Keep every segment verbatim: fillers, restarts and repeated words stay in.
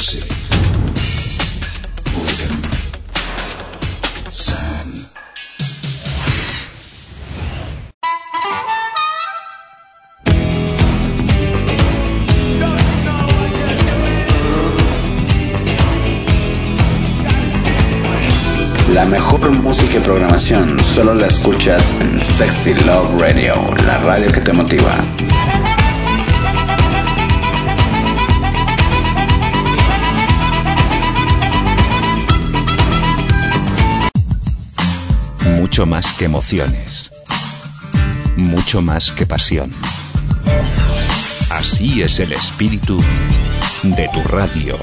music. Rhythm. Sound. La mejor música y programación solo la escuchas en Sexy Love Radio, la radio que te motiva. Mucho más que emociones, mucho más que pasión. Así es el espíritu de tu radio.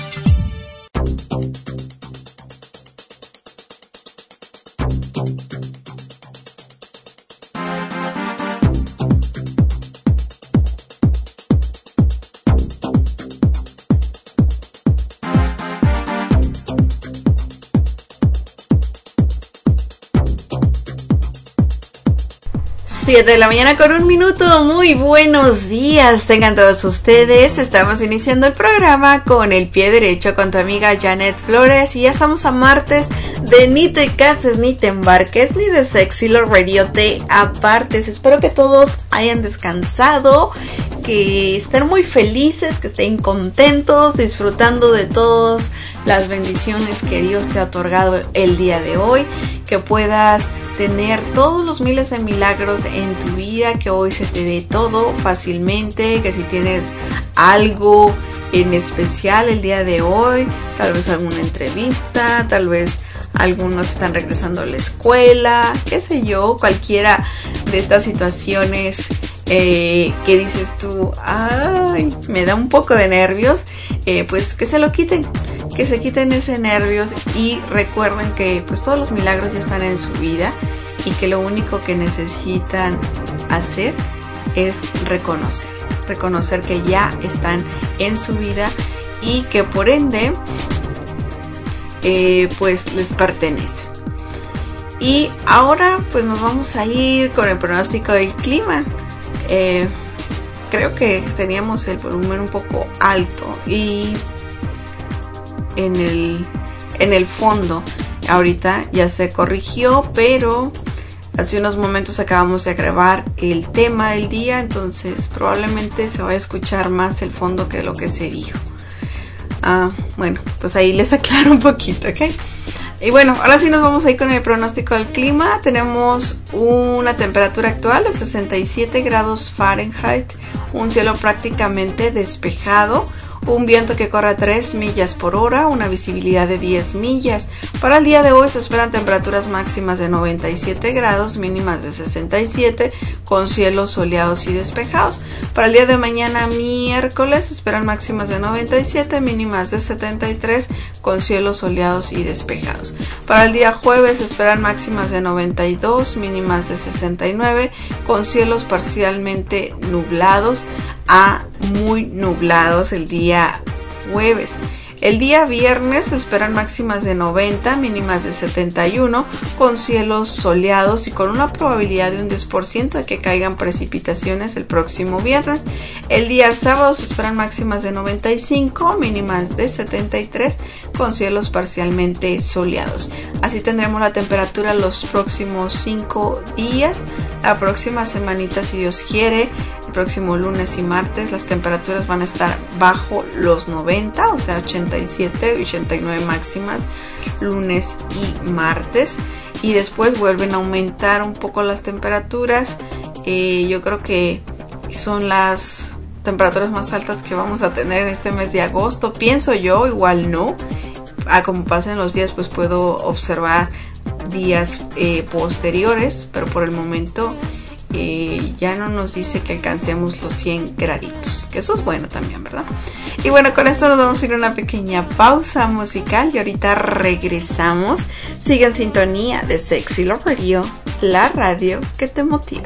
siete de la mañana con un minuto. Muy buenos días tengan todos ustedes. Estamos iniciando el programa con el pie derecho con tu amiga Janet Flores y ya estamos a martes de Ni te cases ni te embarques, ni de Sexy Love Radio te apartes. Espero que todos hayan descansado, que estén muy felices, que estén contentos, disfrutando de todas las bendiciones que Dios te ha otorgado el día de hoy, que puedas tener todos los miles de milagros en tu vida, que hoy se te dé todo fácilmente, que si tienes algo en especial el día de hoy, tal vez alguna entrevista, tal vez algunos están regresando a la escuela, qué sé yo, cualquiera de estas situaciones eh, que dices tú, ay, me da un poco de nervios, eh, pues que se lo quiten, que se quiten ese nervios y recuerden que pues todos los milagros ya están en su vida y que lo único que necesitan hacer es reconocer, reconocer que ya están en su vida y que por ende eh, pues les pertenece. Y ahora pues nos vamos a ir con el pronóstico del clima. Eh, creo que teníamos el volumen un poco alto y en el, en el fondo ahorita ya se corrigió, pero hace unos momentos acabamos de grabar el tema del día, entonces probablemente se va a escuchar más el fondo que lo que se dijo. Ah, bueno, pues ahí les aclaro un poquito, ¿ok? Y bueno, ahora sí nos vamos a ir con el pronóstico del clima. Tenemos una temperatura actual de sesenta y siete grados Fahrenheit, un cielo prácticamente despejado, un viento que corre a tres millas por hora, una visibilidad de diez millas. Para el día de hoy se esperan temperaturas máximas de noventa y siete grados, mínimas de sesenta y siete, con cielos soleados y despejados. Para el día de mañana, miércoles, se esperan máximas de noventa y siete, mínimas de setenta y tres, con cielos soleados y despejados. Para el día jueves se esperan máximas de noventa y dos, mínimas de sesenta y nueve, con cielos parcialmente nublados a muy nublados el día jueves. El día viernes se esperan máximas de noventa, mínimas de setenta y uno, con cielos soleados y con una probabilidad de un diez por ciento de que caigan precipitaciones el próximo viernes. El día sábado se esperan máximas de noventa y cinco, mínimas de setenta y tres, con cielos parcialmente soleados. Así tendremos la temperatura los próximos cinco días. La próxima semanita, si Dios quiere, el próximo lunes y martes, las temperaturas van a estar bajo los noventa, o sea, ochenta y siete, ochenta y nueve máximas, lunes y martes. Y después vuelven a aumentar un poco las temperaturas. Eh, yo creo que son las temperaturas más altas que vamos a tener en este mes de agosto. Pienso yo, igual no. A como pasen los días, pues puedo observar días eh, posteriores, pero por el momento eh, ya no nos dice que alcancemos los cien graditos, que eso es bueno también, ¿verdad? Y bueno, con esto nos vamos a ir a una pequeña pausa musical y ahorita regresamos. Sigue en sintonía de Sexy Love Radio, la radio que te motiva.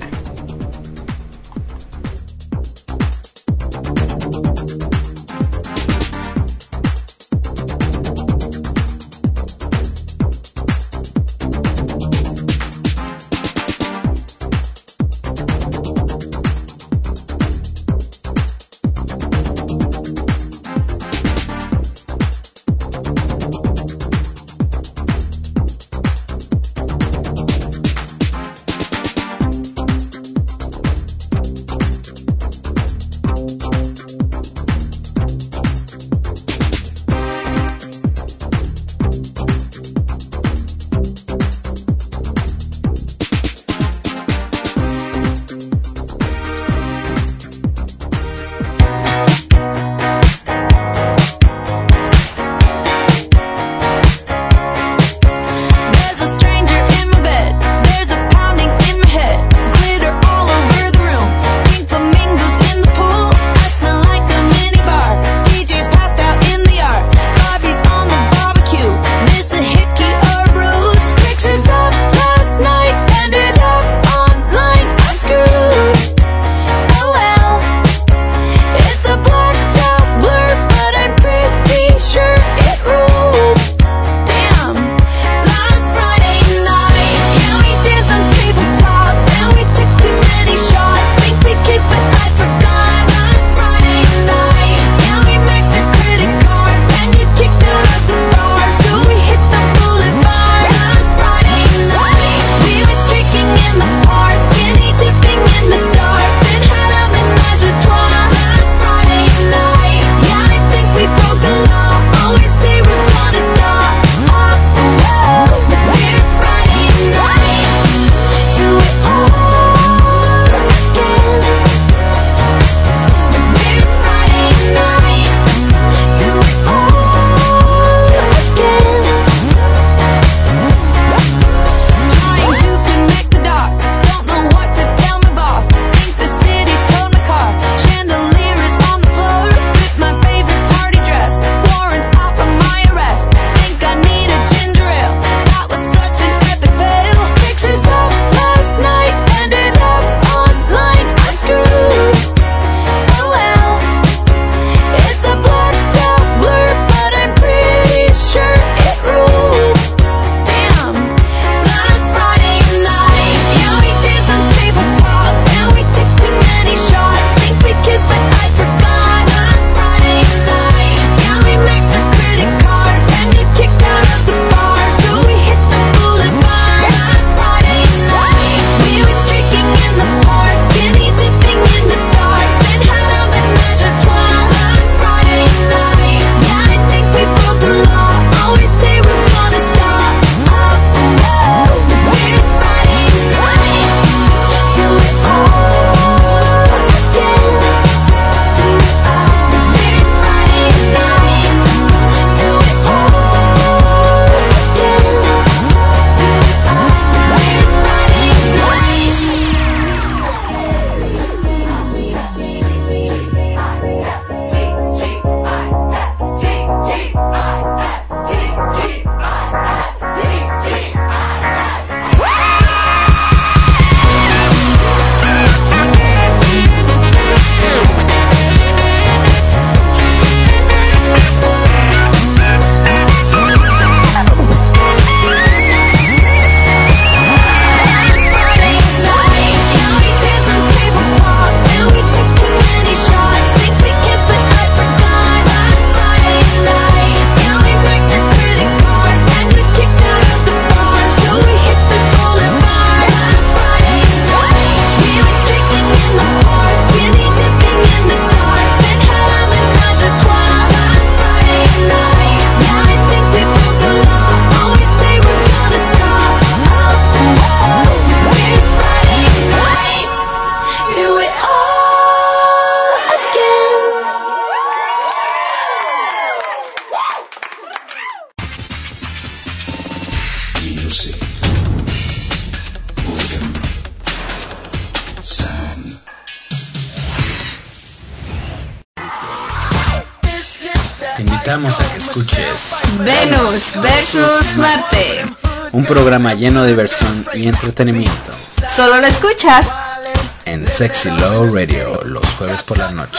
Te invitamos a que escuches Venus versus Marte, un programa lleno de diversión y entretenimiento. Solo lo escuchas en Sexy Love Radio los jueves por la noche.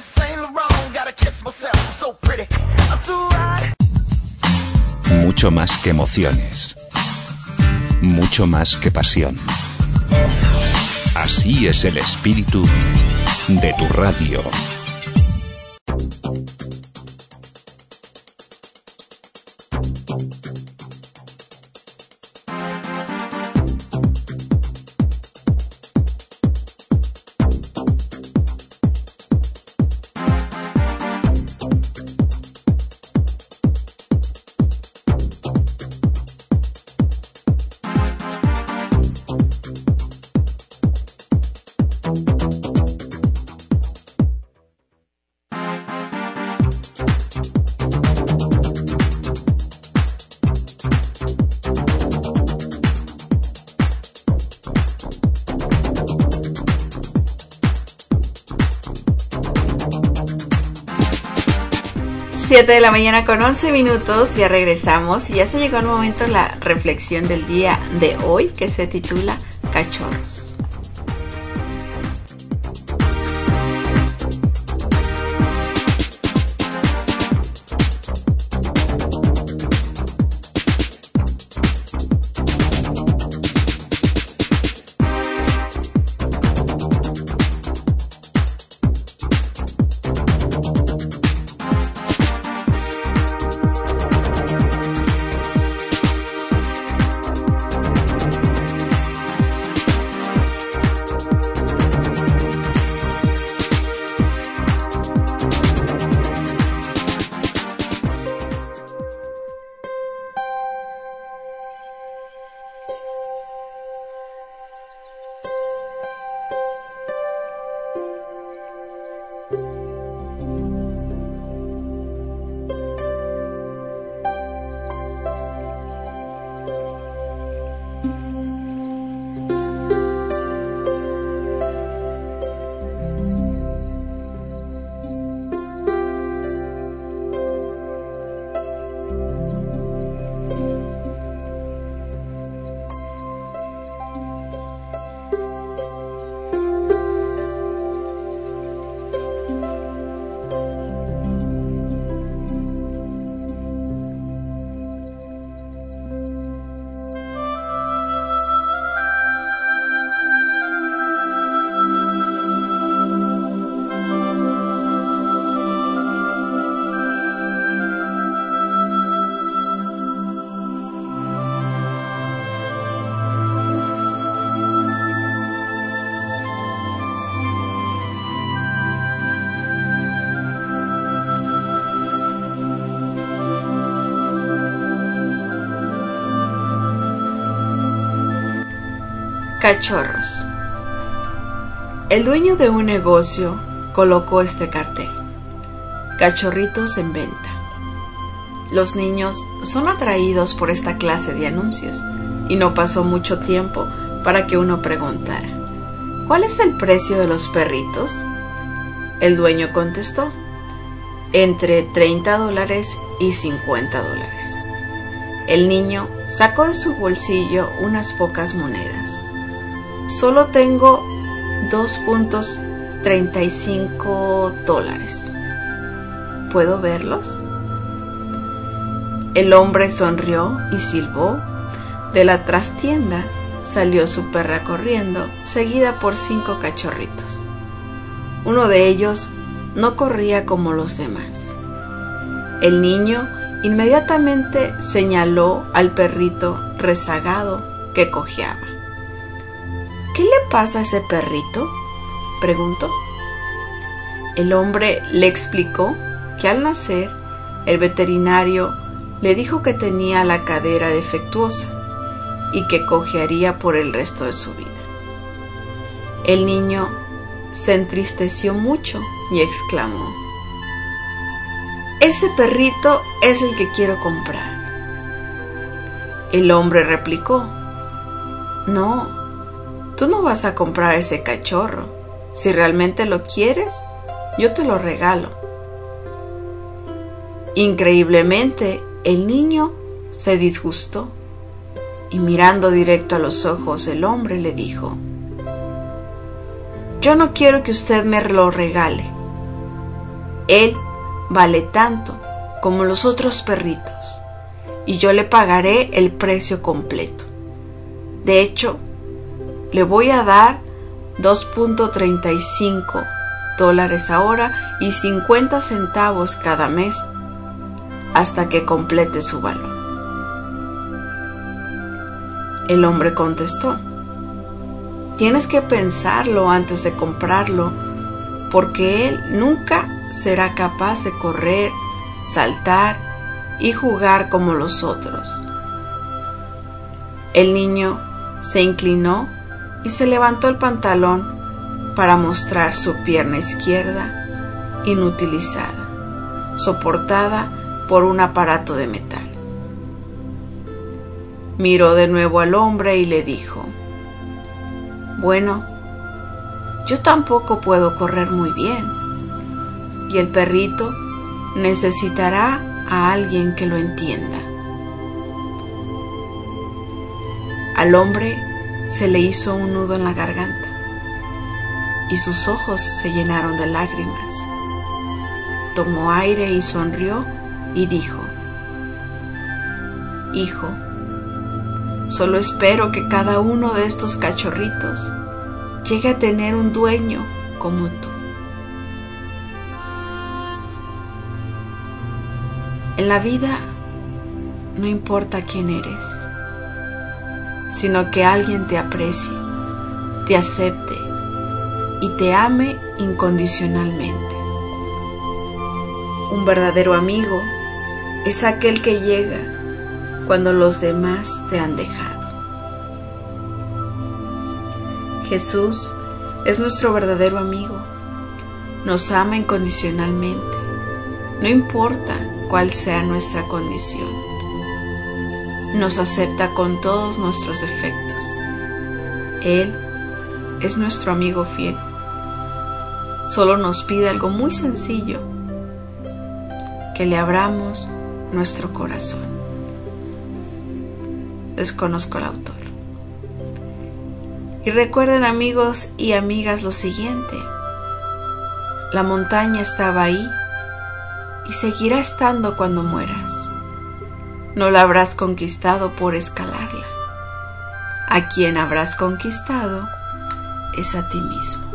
Mucho más que emociones, mucho más que pasión. Así es el espíritu de tu radio. siete de la mañana con once minutos, ya regresamos y ya se llegó el momento de la reflexión del día de hoy, que se titula Cachorros. Cachorros. El dueño de un negocio colocó este cartel: cachorritos en venta. Los niños son atraídos por esta clase de anuncios y no pasó mucho tiempo para que uno preguntara: ¿cuál es el precio de los perritos? El dueño contestó: entre treinta dólares y cincuenta dólares. El niño sacó de su bolsillo unas pocas monedas. Solo tengo dos puntos treinta y cinco dólares. ¿Puedo verlos? El hombre sonrió y silbó. De la trastienda salió su perra corriendo, seguida por cinco cachorritos. Uno de ellos no corría como los demás. El niño inmediatamente señaló al perrito rezagado que cojeaba. ¿Qué le pasa a ese perrito?, preguntó. El hombre le explicó que al nacer el veterinario le dijo que tenía la cadera defectuosa y que cojearía por el resto de su vida. El niño se entristeció mucho y exclamó: ¡ese perrito es el que quiero comprar! El hombre replicó: no, tú no vas a comprar ese cachorro. Si realmente lo quieres, yo te lo regalo. Increíblemente, el niño se disgustó y mirando directo a los ojos del hombre le dijo: yo no quiero que usted me lo regale. Él vale tanto como los otros perritos y yo le pagaré el precio completo. De hecho, le voy a dar dos punto treinta y cinco dólares ahora y cincuenta centavos cada mes hasta que complete su valor. El hombre contestó: tienes que pensarlo antes de comprarlo, porque él nunca será capaz de correr, saltar y jugar como los otros. El niño se inclinó y se levantó el pantalón para mostrar su pierna izquierda inutilizada, soportada por un aparato de metal. Miró de nuevo al hombre y le dijo: bueno, yo tampoco puedo correr muy bien, y el perrito necesitará a alguien que lo entienda. Al hombre se le hizo un nudo en la garganta y sus ojos se llenaron de lágrimas. Tomó aire y sonrió y dijo: hijo, solo espero que cada uno de estos cachorritos llegue a tener un dueño como tú. En la vida no importa quién eres, sino que alguien te aprecie, te acepte y te ame incondicionalmente. Un verdadero amigo es aquel que llega cuando los demás te han dejado. Jesús es nuestro verdadero amigo. Nos ama incondicionalmente, no importa cuál sea nuestra condición. Nos acepta con todos nuestros defectos. Él es nuestro amigo fiel. Solo nos pide algo muy sencillo: que le abramos nuestro corazón. Desconozco el autor. Y recuerden, amigos y amigas, lo siguiente: la montaña estaba ahí y seguirá estando cuando mueras. No la habrás conquistado por escalarla. A quien habrás conquistado es a ti mismo.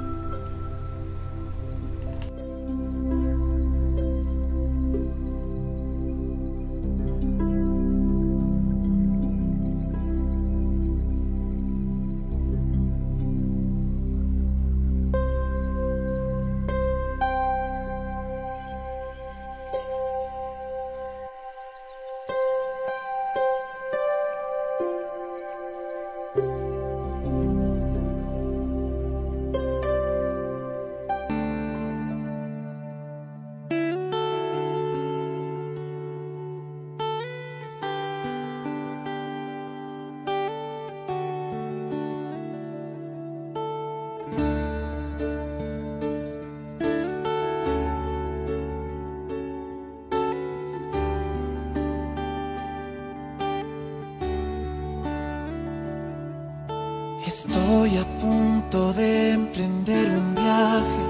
Estoy a punto de emprender un viaje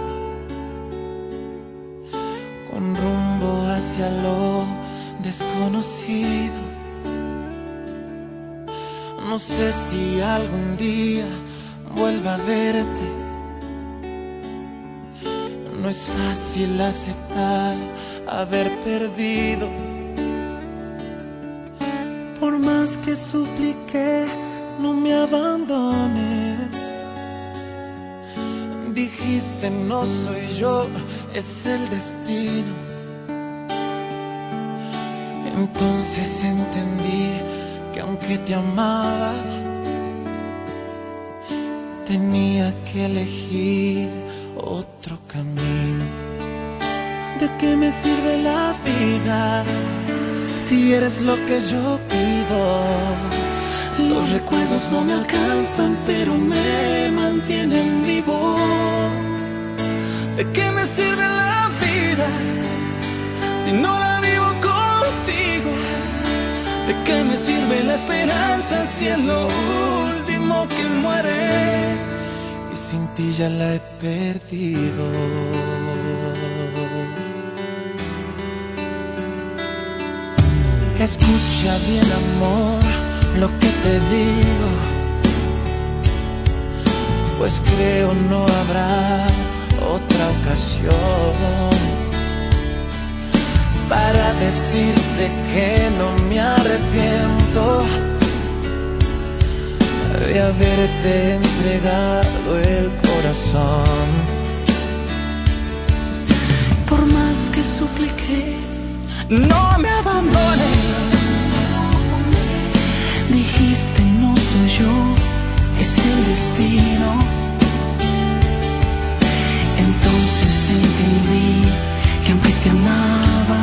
con rumbo hacia lo desconocido. No sé si algún día vuelva a verte. No es fácil aceptar haber perdido. Por más que supliqué, no me abandones. Dijiste no soy yo, es el destino. Entonces entendí que aunque te amaba, tenía que elegir otro camino. ¿De qué me sirve la vida si eres lo que yo pido? Los recuerdos no me alcanzan, pero me mantienen vivo. ¿De qué me sirve la vida si no la qué me sirve la esperanza si es lo último que muere? Y sin ti ya la he perdido. Escucha bien, amor, lo que te digo, pues creo no habrá otra ocasión para decirte que no me arrepiento de haberte entregado el corazón. Por más que supliqué, no me abandones. Dijiste no soy yo, es el destino. Entonces entendí que aunque te amaba,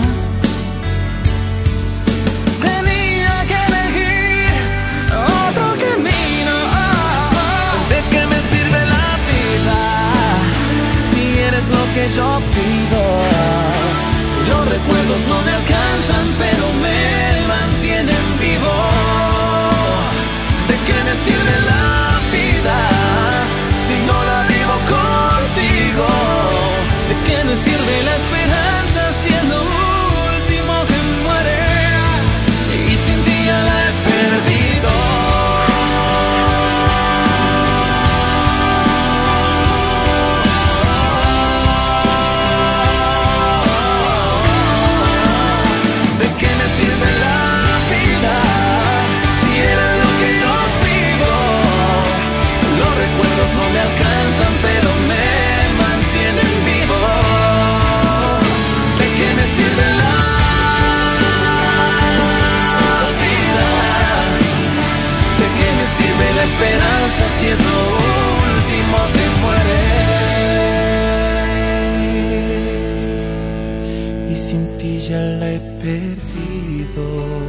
tenía que elegir otro camino. ¿De qué me sirve la vida si eres lo que yo pido? Los recuerdos no me alcanzan, pero me mantienen vivo. ¿De qué me sirve la vida si no la vivo contigo? ¿De qué me sirve la esperanza si es lo último que muere? Y sin ti ya la he perdido. No me alcanzan, pero me mantienen vivo. ¿De qué me sirve la vida? ¿De qué me sirve la esperanza si es lo último que muere? Y sin ti ya la he perdido.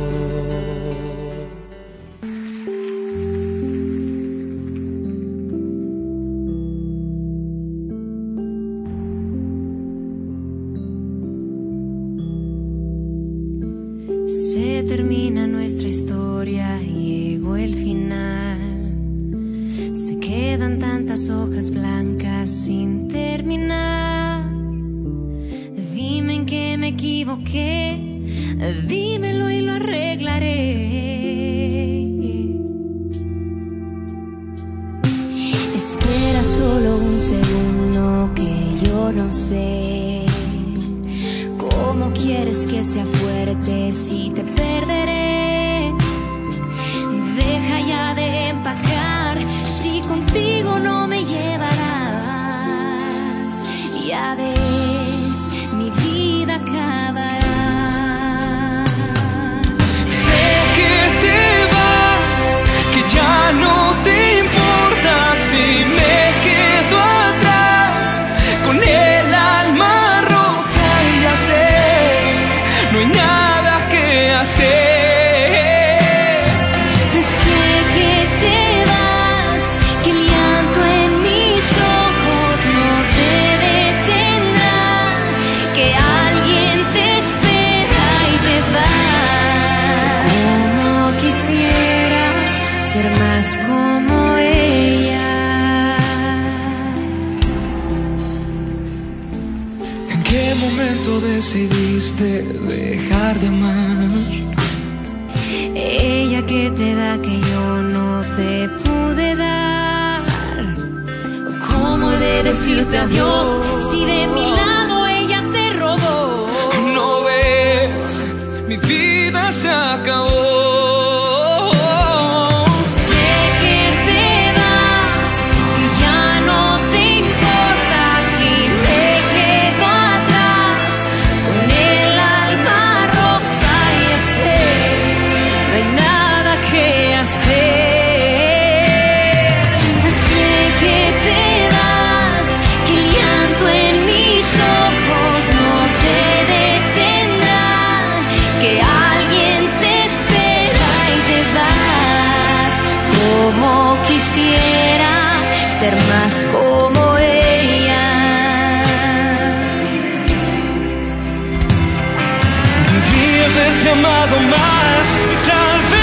termina nuestra historia, llegó el final. Se quedan tantas hojas blancas sin terminar. Dime en qué me equivoqué, dímelo y lo arreglaré. Espera solo un segundo que yo no sé cómo quieres que sea fuerte si te perderé. Deja ya de empacar, si contigo no me llevarás. Ya ves, mi vida acabará. Sé que te vas, que ya no te importa si me quedo atrás con el alma rota y ya sé, no hay nada que hacer. Como ella. ¿En qué momento decidiste dejar de amar? Ella que te da que yo no te pude dar. ¿Cómo he de decirte adiós si de mi lado ella te robó? ¿No ves? Mi vida se acabó. Ser más como ella. Debí haberte amado más, tal vez.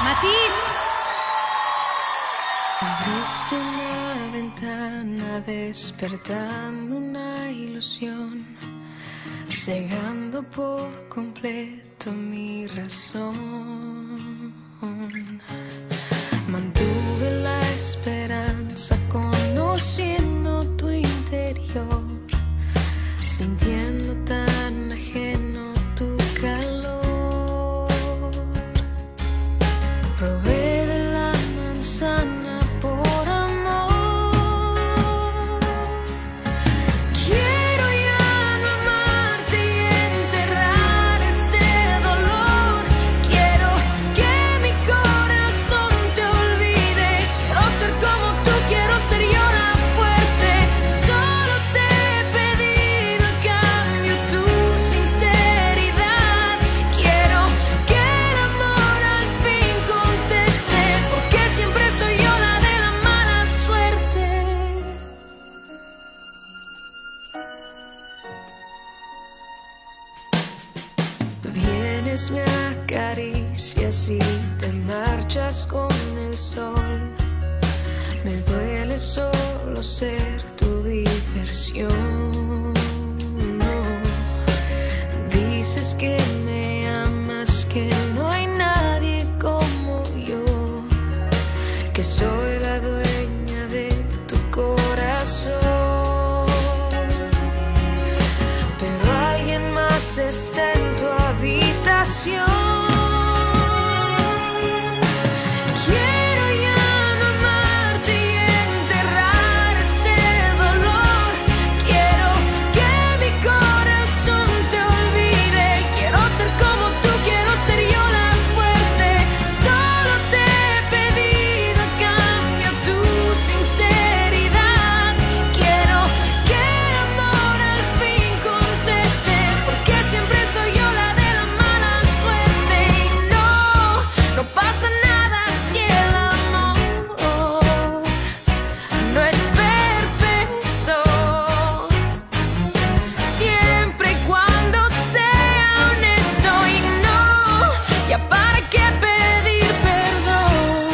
Matiz. Abriste una ventana despertando una ilusión, cegando por completo mi razón. Mantuve la esperanza conociendo tu interior, sintiendo tan ajeno tu calor. Probé de la manzana por amor. Quiero ya no amarte y enterrar este dolor. Quiero que mi corazón te olvide. Quiero ser como tú, quiero ser yo la fuerte. Solo te he pedido a cambio tu sinceridad. Quiero que el amor al fin conteste, porque siempre soy yo la de la mala suerte. Vienes, me acaricias y te marchas con el sol. Me duele solo ser tu diversión. No. Dices que me amas, que no hay nadie como yo, que soy la dueña de tu corazón. Pero alguien más está en tu habitación. Quiero ya no amarte y enterrar este dolor. Quiero que mi corazón te olvide. Quiero ser como tú, quiero ser yo la fuerte. Solo te he pedido a cambio tu sinceridad. Quiero que el amor al fin conteste, porque siempre soy yo la de la mala suerte. Y no, no pasa nada si el amor no es perfecto. Siempre y cuando sea honesto. Y no, ya para qué pedir perdón.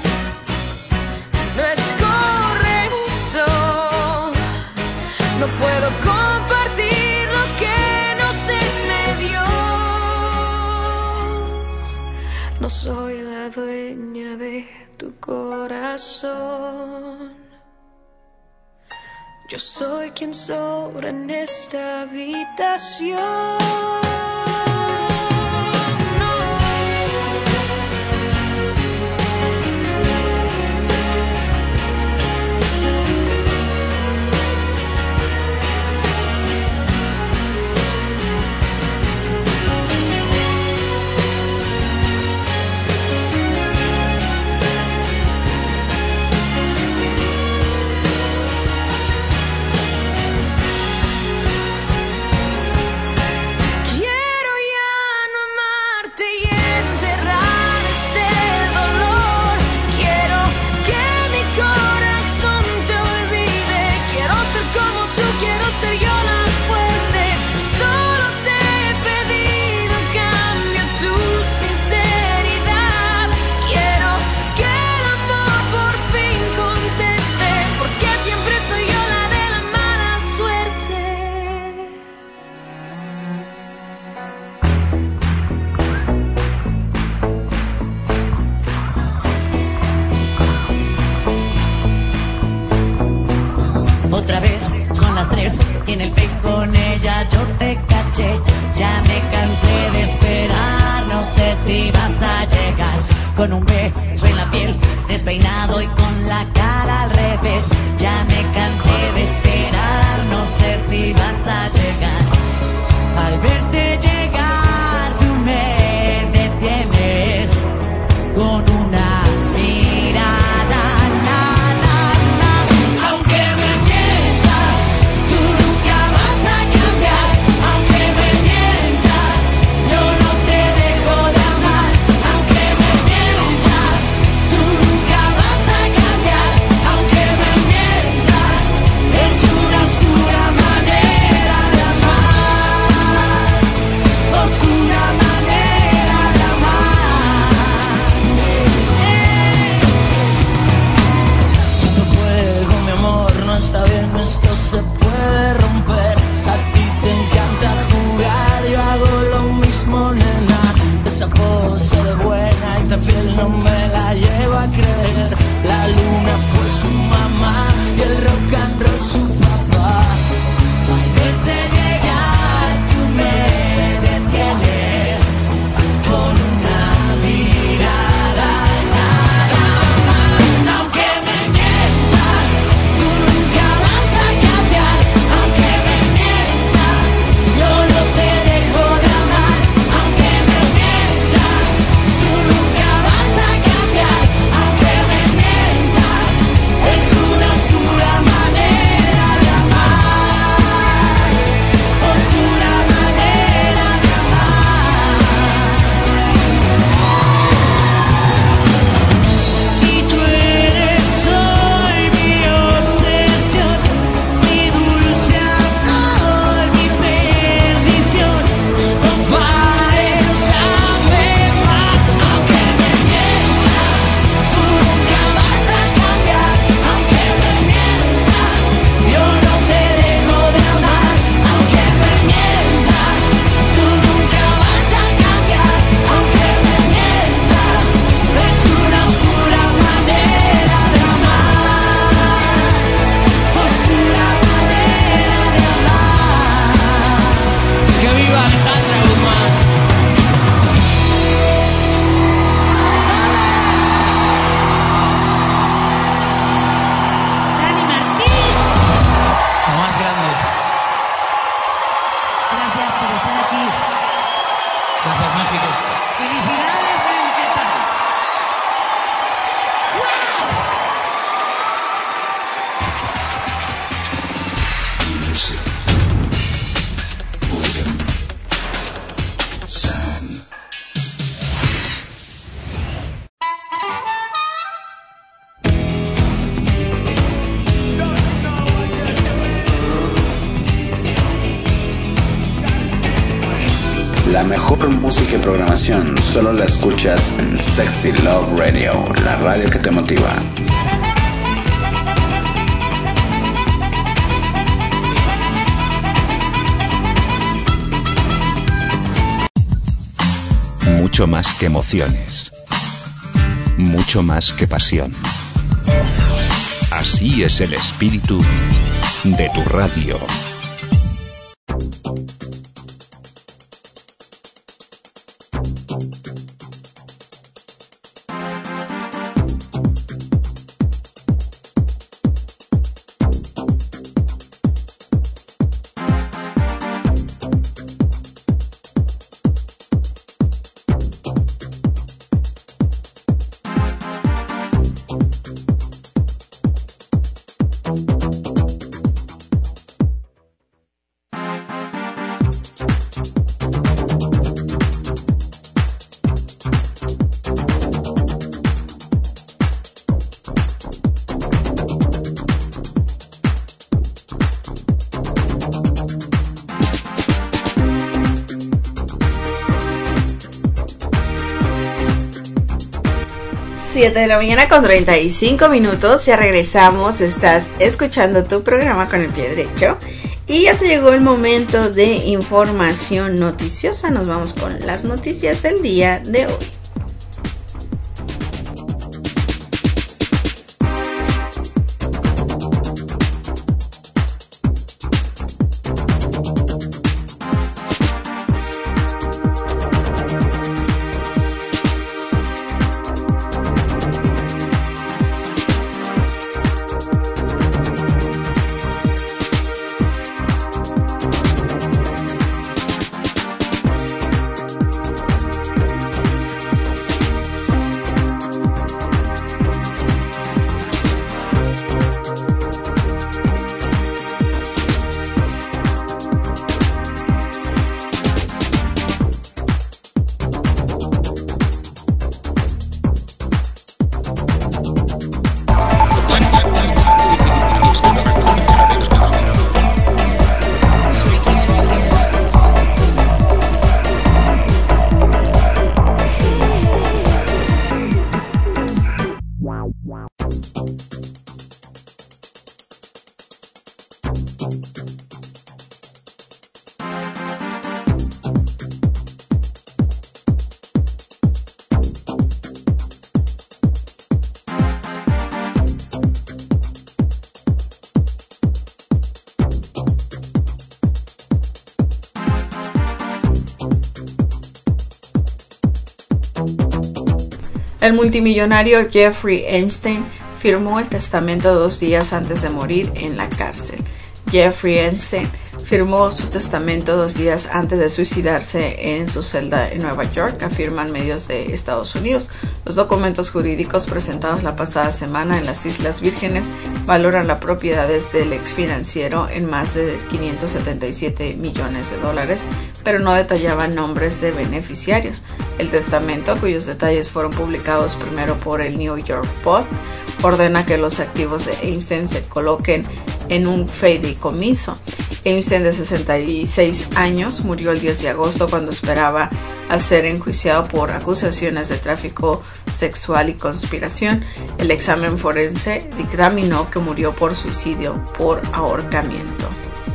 No es correcto. No puedo compartir lo que no se me dio. No soy la dueña de tu corazón. Yo soy quien sobra en esta habitación. No. Quiero ya no amarte y enterrar ese dolor. Quiero que mi corazón te olvide. Quiero ser como tú, quiero ser yo la fuerte. Solo te he pedido a cambio tu sinceridad. Quiero que el amor por fin conteste, porque siempre soy yo la de la mala suerte. Otra vez son las tres y en el Face con ella yo te caché. Ya me cansé de esperar, no sé si vas a llegar. Con un beso en la piel, despeinado y con la cara al revés. Ya me cansé de esperar, no sé si vas a llegar. Al verte llegar tú me detienes con una mirada nada más. Aunque me mientas, tú nunca vas a cambiar. Aunque me mientas, yo no te dejo de amar. Aunque me mientas, tú nunca vas a cambiar. Aunque me mientas, es una oscura manera de amar. mejor música y programación solo la escuchas en Sexy Love Radio, la radio que te motiva. Mucho más que emociones. Mucho más que pasión. Así es el espíritu de tu radio. siete de la mañana con treinta y cinco minutos, ya regresamos, estás escuchando tu programa con el pie derecho y ya se llegó el momento de información noticiosa. Nos vamos con las noticias del día de hoy. El multimillonario Jeffrey Epstein firmó el testamento dos días antes de morir en la cárcel. Jeffrey Epstein firmó su testamento dos días antes de suicidarse en su celda en Nueva York, afirman medios de Estados Unidos. Los documentos jurídicos presentados la pasada semana en las Islas Vírgenes valoran las propiedades del ex financiero en más de quinientos setenta y siete millones de dólares, pero no detallaban nombres de beneficiarios. El testamento, cuyos detalles fueron publicados primero por el New York Post, ordena que los activos de Epstein se coloquen en un fideicomiso. Epstein, de sesenta y seis años, murió el diez de agosto cuando esperaba a ser enjuiciado por acusaciones de tráfico sexual y conspiración. El examen forense dictaminó que murió por suicidio por ahorcamiento.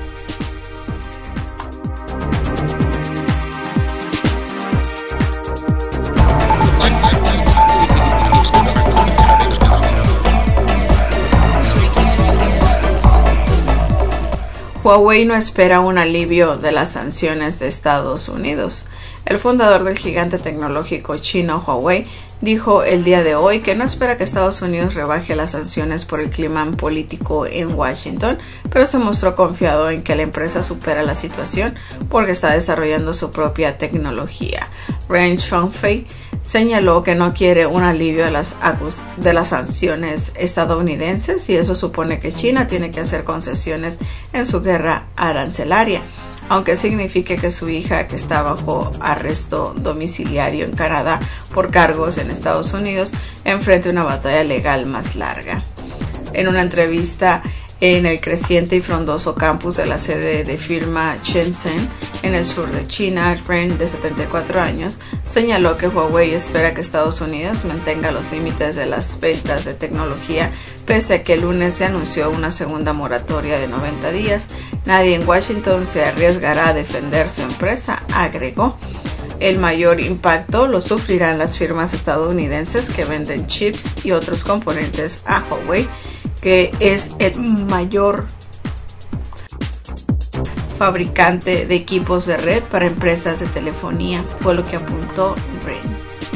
Huawei no espera un alivio de las sanciones de Estados Unidos. El fundador del gigante tecnológico chino Huawei dijo el día de hoy que no espera que Estados Unidos rebaje las sanciones por el clima político en Washington, pero se mostró confiado en que la empresa supera la situación porque está desarrollando su propia tecnología. Ren Zhongfei señaló que no quiere un alivio de las, de las sanciones estadounidenses y eso supone que China tiene que hacer concesiones en su guerra arancelaria, aunque signifique que su hija, que está bajo arresto domiciliario en Canadá por cargos en Estados Unidos, enfrente una batalla legal más larga. En una entrevista en el creciente y frondoso campus de la sede de firma Shenzhen, en el sur de China. Ren, de setenta y cuatro años, señaló que Huawei espera que Estados Unidos mantenga los límites de las ventas de tecnología, pese a que el lunes se anunció una segunda moratoria de noventa días. Nadie en Washington se arriesgará a defender su empresa, agregó. El mayor impacto lo sufrirán las firmas estadounidenses que venden chips y otros componentes a Huawei, que es el mayor fabricante de equipos de red para empresas de telefonía, fue lo que apuntó Ren.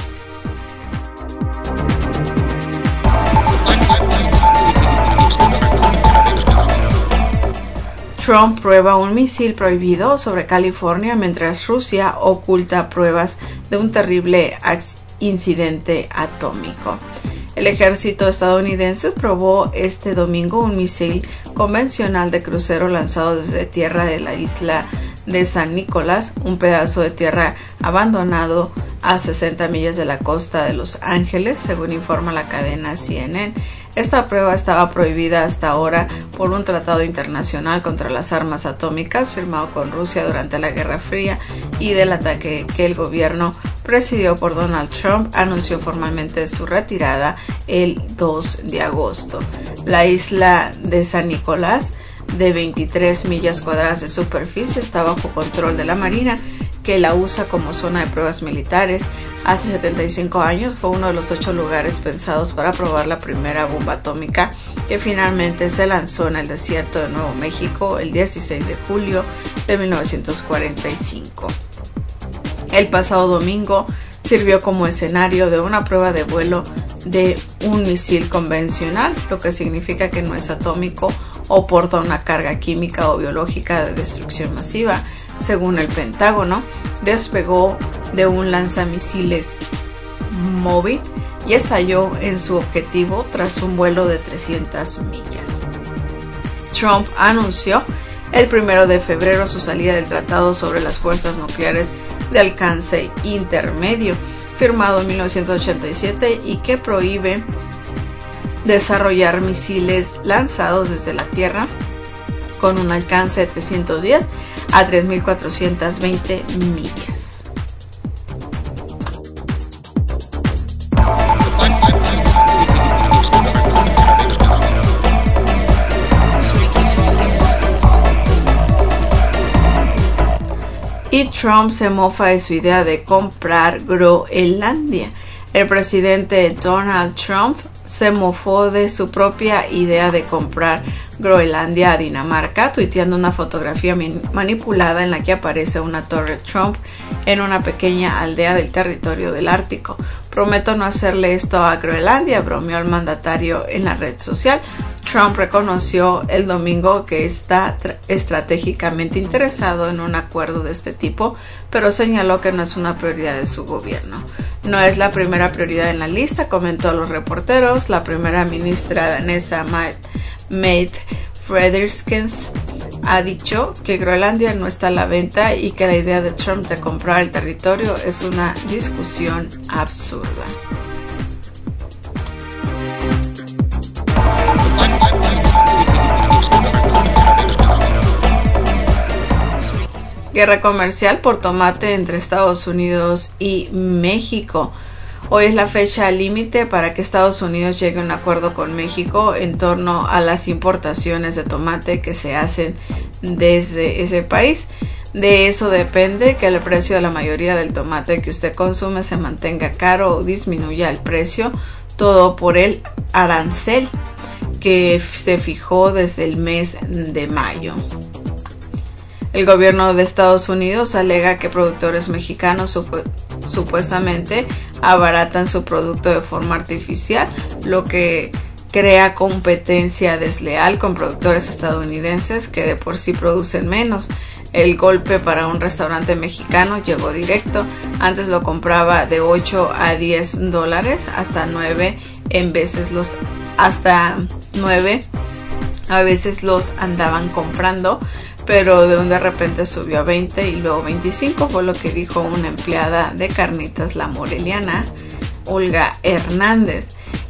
Trump prueba un misil prohibido sobre California mientras Rusia oculta pruebas de un terrible incidente atómico. El ejército estadounidense probó este domingo un misil convencional de crucero lanzado desde tierra de la isla de San Nicolás, un pedazo de tierra abandonado a sesenta millas de la costa de Los Ángeles, según informa la cadena C N N. Esta prueba estaba prohibida hasta ahora por un tratado internacional contra las armas atómicas firmado con Rusia durante la Guerra Fría y del ataque que el gobierno presidido por Donald Trump anunció formalmente su retirada el dos de agosto. La isla de San Nicolás, de veintitrés millas cuadradas de superficie, está bajo control de la Marina, que la usa como zona de pruebas militares. Hace setenta y cinco años fue uno de los ocho lugares pensados para probar la primera bomba atómica, que finalmente se lanzó en el desierto de Nuevo México el dieciséis de julio de mil novecientos cuarenta y cinco. El pasado domingo sirvió como escenario de una prueba de vuelo de un misil convencional, lo que significa que no es atómico o porta una carga química o biológica de destrucción masiva. Según el Pentágono, despegó de un lanzamisiles móvil y estalló en su objetivo tras un vuelo de trescientas millas. Trump anunció el primero de febrero su salida del Tratado sobre las Fuerzas Nucleares de Alcance Intermedio, firmado en mil novecientos ochenta y siete y que prohíbe desarrollar misiles lanzados desde la Tierra con un alcance de trescientos diez a tres mil cuatrocientas veinte millas. Y Trump se mofa de su idea de comprar Groenlandia. El presidente Donald Trump se mofó de su propia idea de comprar Groenlandia a Dinamarca, tuiteando una fotografía manipulada en la que aparece una torre Trump en una pequeña aldea del territorio del Ártico. Prometo no hacerle esto a Groenlandia, bromeó el mandatario en la red social. Trump reconoció el domingo que está estratégicamente interesado en un acuerdo de este tipo, pero señaló que no es una prioridad de su gobierno. No es la primera prioridad en la lista, comentó a los reporteros. La primera ministra danesa Mette Frederiksen ha dicho que Groenlandia no está a la venta y que la idea de Trump de comprar el territorio es una discusión absurda. Guerra comercial por tomate entre Estados Unidos y México. Hoy es la fecha límite para que Estados Unidos llegue a un acuerdo con México en torno a las importaciones de tomate que se hacen desde ese país. De eso depende que el precio de la mayoría del tomate que usted consume se mantenga caro o disminuya el precio, todo por el arancel que se fijó desde el mes de mayo. El gobierno de Estados Unidos alega que productores mexicanos supu- supuestamente abaratan su producto de forma artificial, lo que crea competencia desleal con productores estadounidenses que de por sí producen menos. El golpe para un restaurante mexicano llegó directo. Antes lo compraba de ocho a diez dólares, hasta nueve en veces los hasta nueve a veces los andaban comprando, pero de un de repente subió a veinte y luego veinticinco, fue lo que dijo una empleada de Carnitas La Moreliana, Olga Hernández.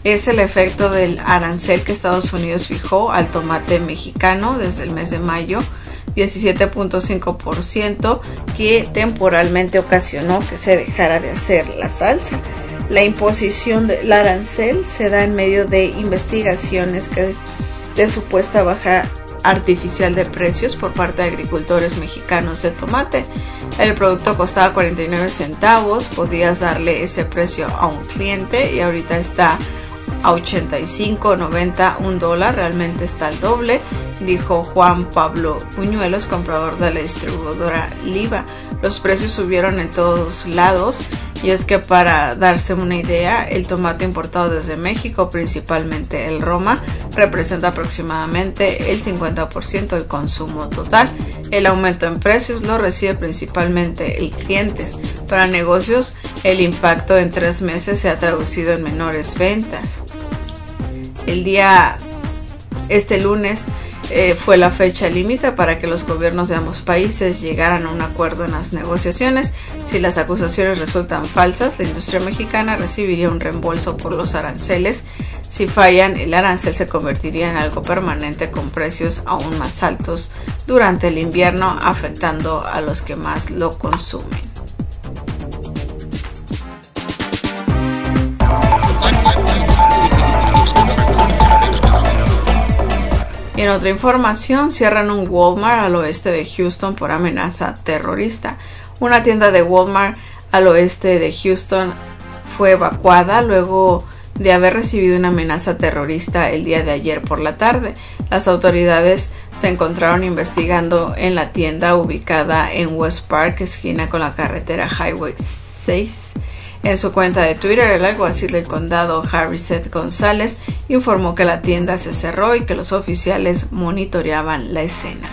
es el efecto del arancel que Estados Unidos fijó al tomate mexicano desde el mes de mayo, diecisiete punto cinco por ciento, que temporalmente ocasionó que se dejara de hacer la salsa. La imposición del arancel se da en medio de investigaciones que de supuesta baja artificial de precios por parte de agricultores mexicanos de tomate. El producto costaba cuarenta y nueve centavos, podías darle ese precio a un cliente y ahorita está a ochenta y cinco, noventa, un dólar, realmente está al doble, dijo Juan Pablo Buñuelos, comprador de la distribuidora Liva. Los precios subieron en todos lados y es que, para darse una idea, el tomate importado desde México, principalmente el Roma, representa aproximadamente el cincuenta por ciento del consumo total. El aumento en precios lo recibe principalmente el clientes. Para negocios, el impacto en tres meses se ha traducido en menores ventas. El día, este lunes, eh, fue la fecha límite para que los gobiernos de ambos países llegaran a un acuerdo en las negociaciones. Si las acusaciones resultan falsas, la industria mexicana recibiría un reembolso por los aranceles. Si fallan, el arancel se convertiría en algo permanente con precios aún más altos durante el invierno, afectando a los que más lo consumen. Y en otra información, cierran un Walmart al oeste de Houston por amenaza terrorista. Una tienda de Walmart al oeste de Houston fue evacuada luego de haber recibido una amenaza terrorista el día de ayer por la tarde. Las autoridades se encontraron investigando en la tienda ubicada en West Park, esquina con la carretera Highway seis. En su cuenta de Twitter, el alguacil del condado, Harry Seth González, informó que la tienda se cerró y que los oficiales monitoreaban la escena.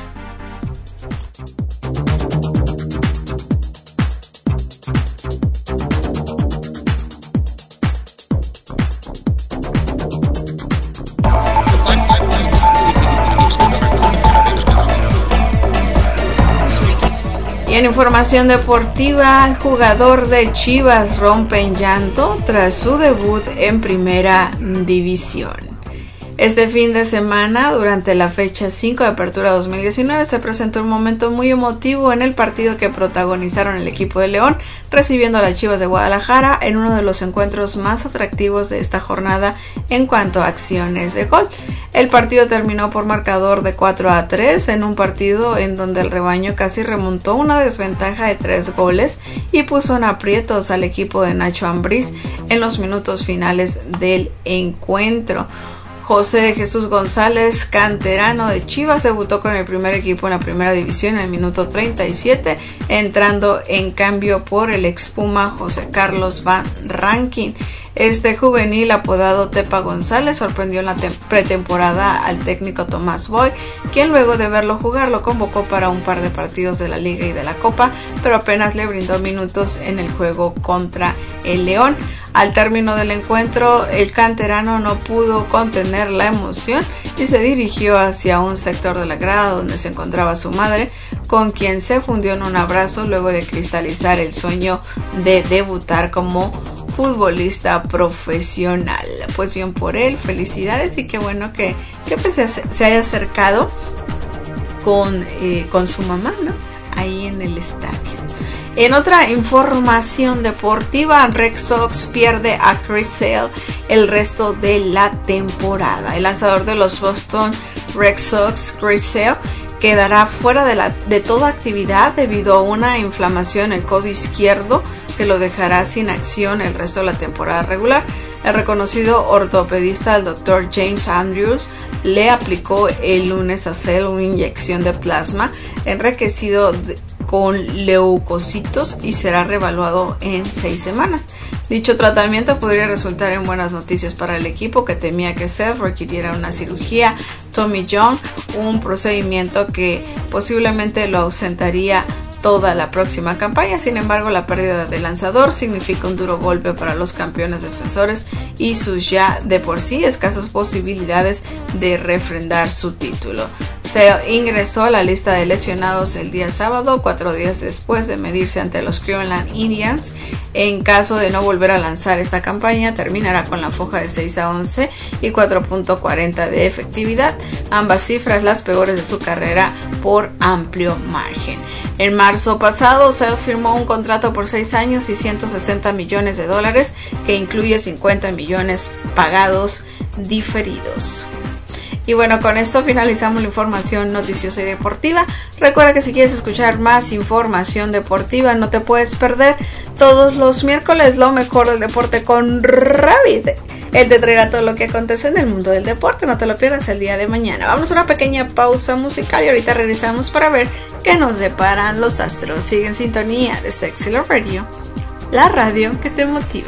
Y en información deportiva, el jugador de Chivas rompe en llanto tras su debut en Primera División. Este fin de semana, durante la fecha cinco de Apertura dos mil diecinueve, se presentó un momento muy emotivo en el partido que protagonizaron el equipo de León, recibiendo a las Chivas de Guadalajara en uno de los encuentros más atractivos de esta jornada en cuanto a acciones de gol. El partido terminó por marcador de cuatro a tres, en un partido en donde el rebaño casi remontó una desventaja de tres goles y puso en aprietos al equipo de Nacho Ambriz en los minutos finales del encuentro. José de Jesús González, canterano de Chivas, debutó con el primer equipo en la Primera División en el minuto treinta y siete, entrando en cambio por el expuma José Carlos Van Rankin. Este juvenil, apodado Tepa González, sorprendió en la pretemporada al técnico Tomás Boy, quien luego de verlo jugar lo convocó para un par de partidos de la Liga y de la Copa, pero apenas le brindó minutos en el juego contra el León. Al término del encuentro, el canterano no pudo contener la emoción y se dirigió hacia un sector de la grada donde se encontraba su madre, con quien se fundió en un abrazo luego de cristalizar el sueño de debutar como futbolista profesional. Pues bien por él, felicidades, y qué bueno que, que pues se, se haya acercado con, eh, con su mamá, ¿no? Ahí en el estadio. En otra información deportiva, Red Sox pierde a Chris Sale el resto de la temporada. El lanzador de los Boston Red Sox, Chris Sale, quedará fuera de, la, de toda actividad debido a una inflamación en el codo izquierdo que lo dejará sin acción el resto de la temporada regular. El reconocido ortopedista, el doctor James Andrews, le aplicó el lunes a Sale una inyección de plasma enriquecido de, con leucocitos y será reevaluado en seis semanas. Dicho tratamiento podría resultar en buenas noticias para el equipo, que temía que Sale requiriera una cirugía Tommy John, un procedimiento que posiblemente lo ausentaría toda la próxima campaña. Sin embargo, la pérdida del lanzador significa un duro golpe para los campeones defensores y sus ya de por sí escasas posibilidades de refrendar su título. Se ingresó a la lista de lesionados el día sábado, cuatro días después de medirse ante los Cleveland Indians. En caso de no volver a lanzar esta campaña, terminará con la foja de seis a once y cuatro punto cuarenta de efectividad, ambas cifras las peores de su carrera por amplio margen. En marzo pasado, Sale firmó un contrato por seis años y ciento sesenta millones de dólares, que incluye cincuenta millones pagados diferidos. Y bueno, con esto finalizamos la información noticiosa y deportiva. Recuerda que si quieres escuchar más información deportiva, no te puedes perder todos los miércoles lo mejor del deporte con Rabbit. Él te traerá todo lo que acontece en el mundo del deporte. No te lo pierdas el día de mañana. Vamos a una pequeña pausa musical y ahorita regresamos para ver qué nos deparan los astros. Sigue en sintonía de Sexy Love Radio, la radio que te motiva.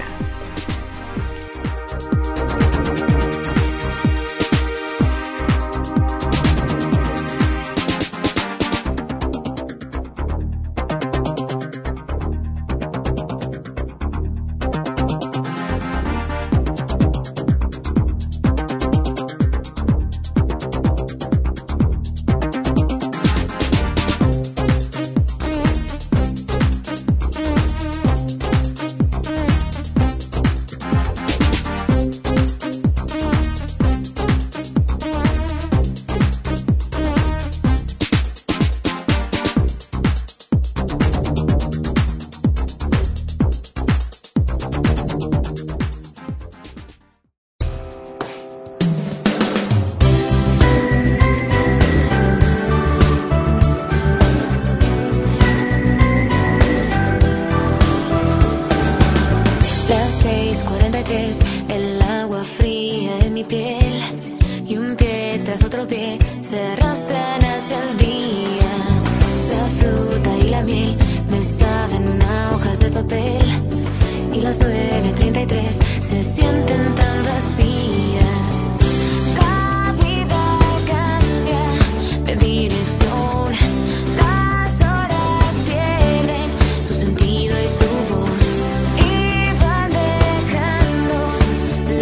La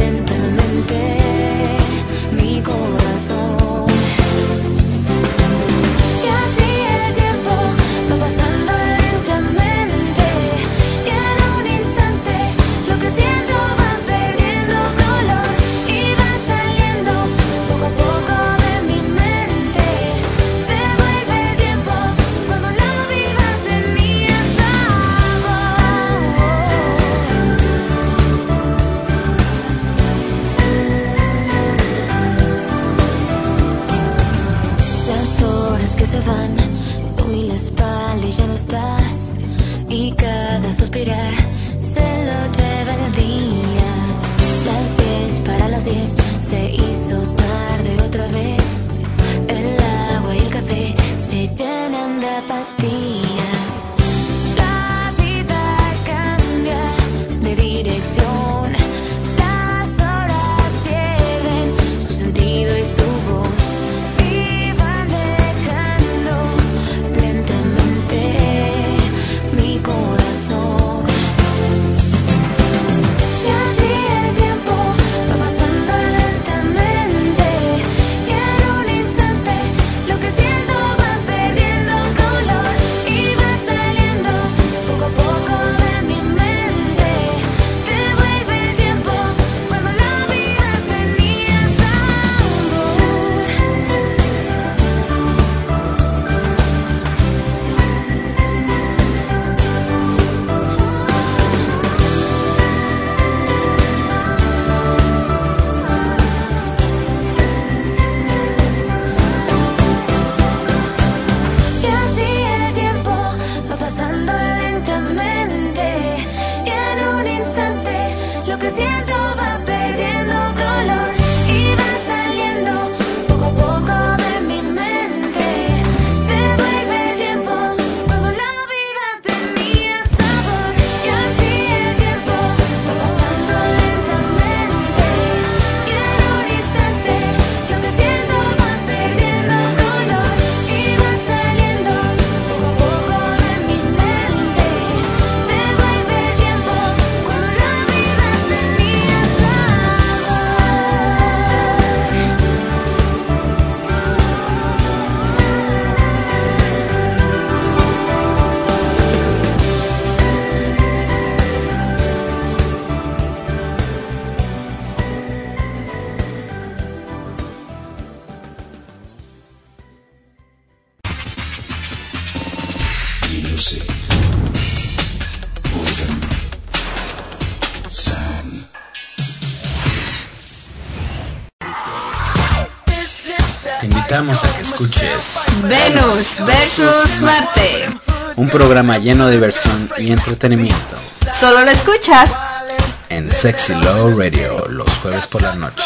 invitamos a que escuches Venus versus Marte. Un programa lleno de diversión y entretenimiento. Solo lo escuchas en Sexy Love Radio los jueves por la noche.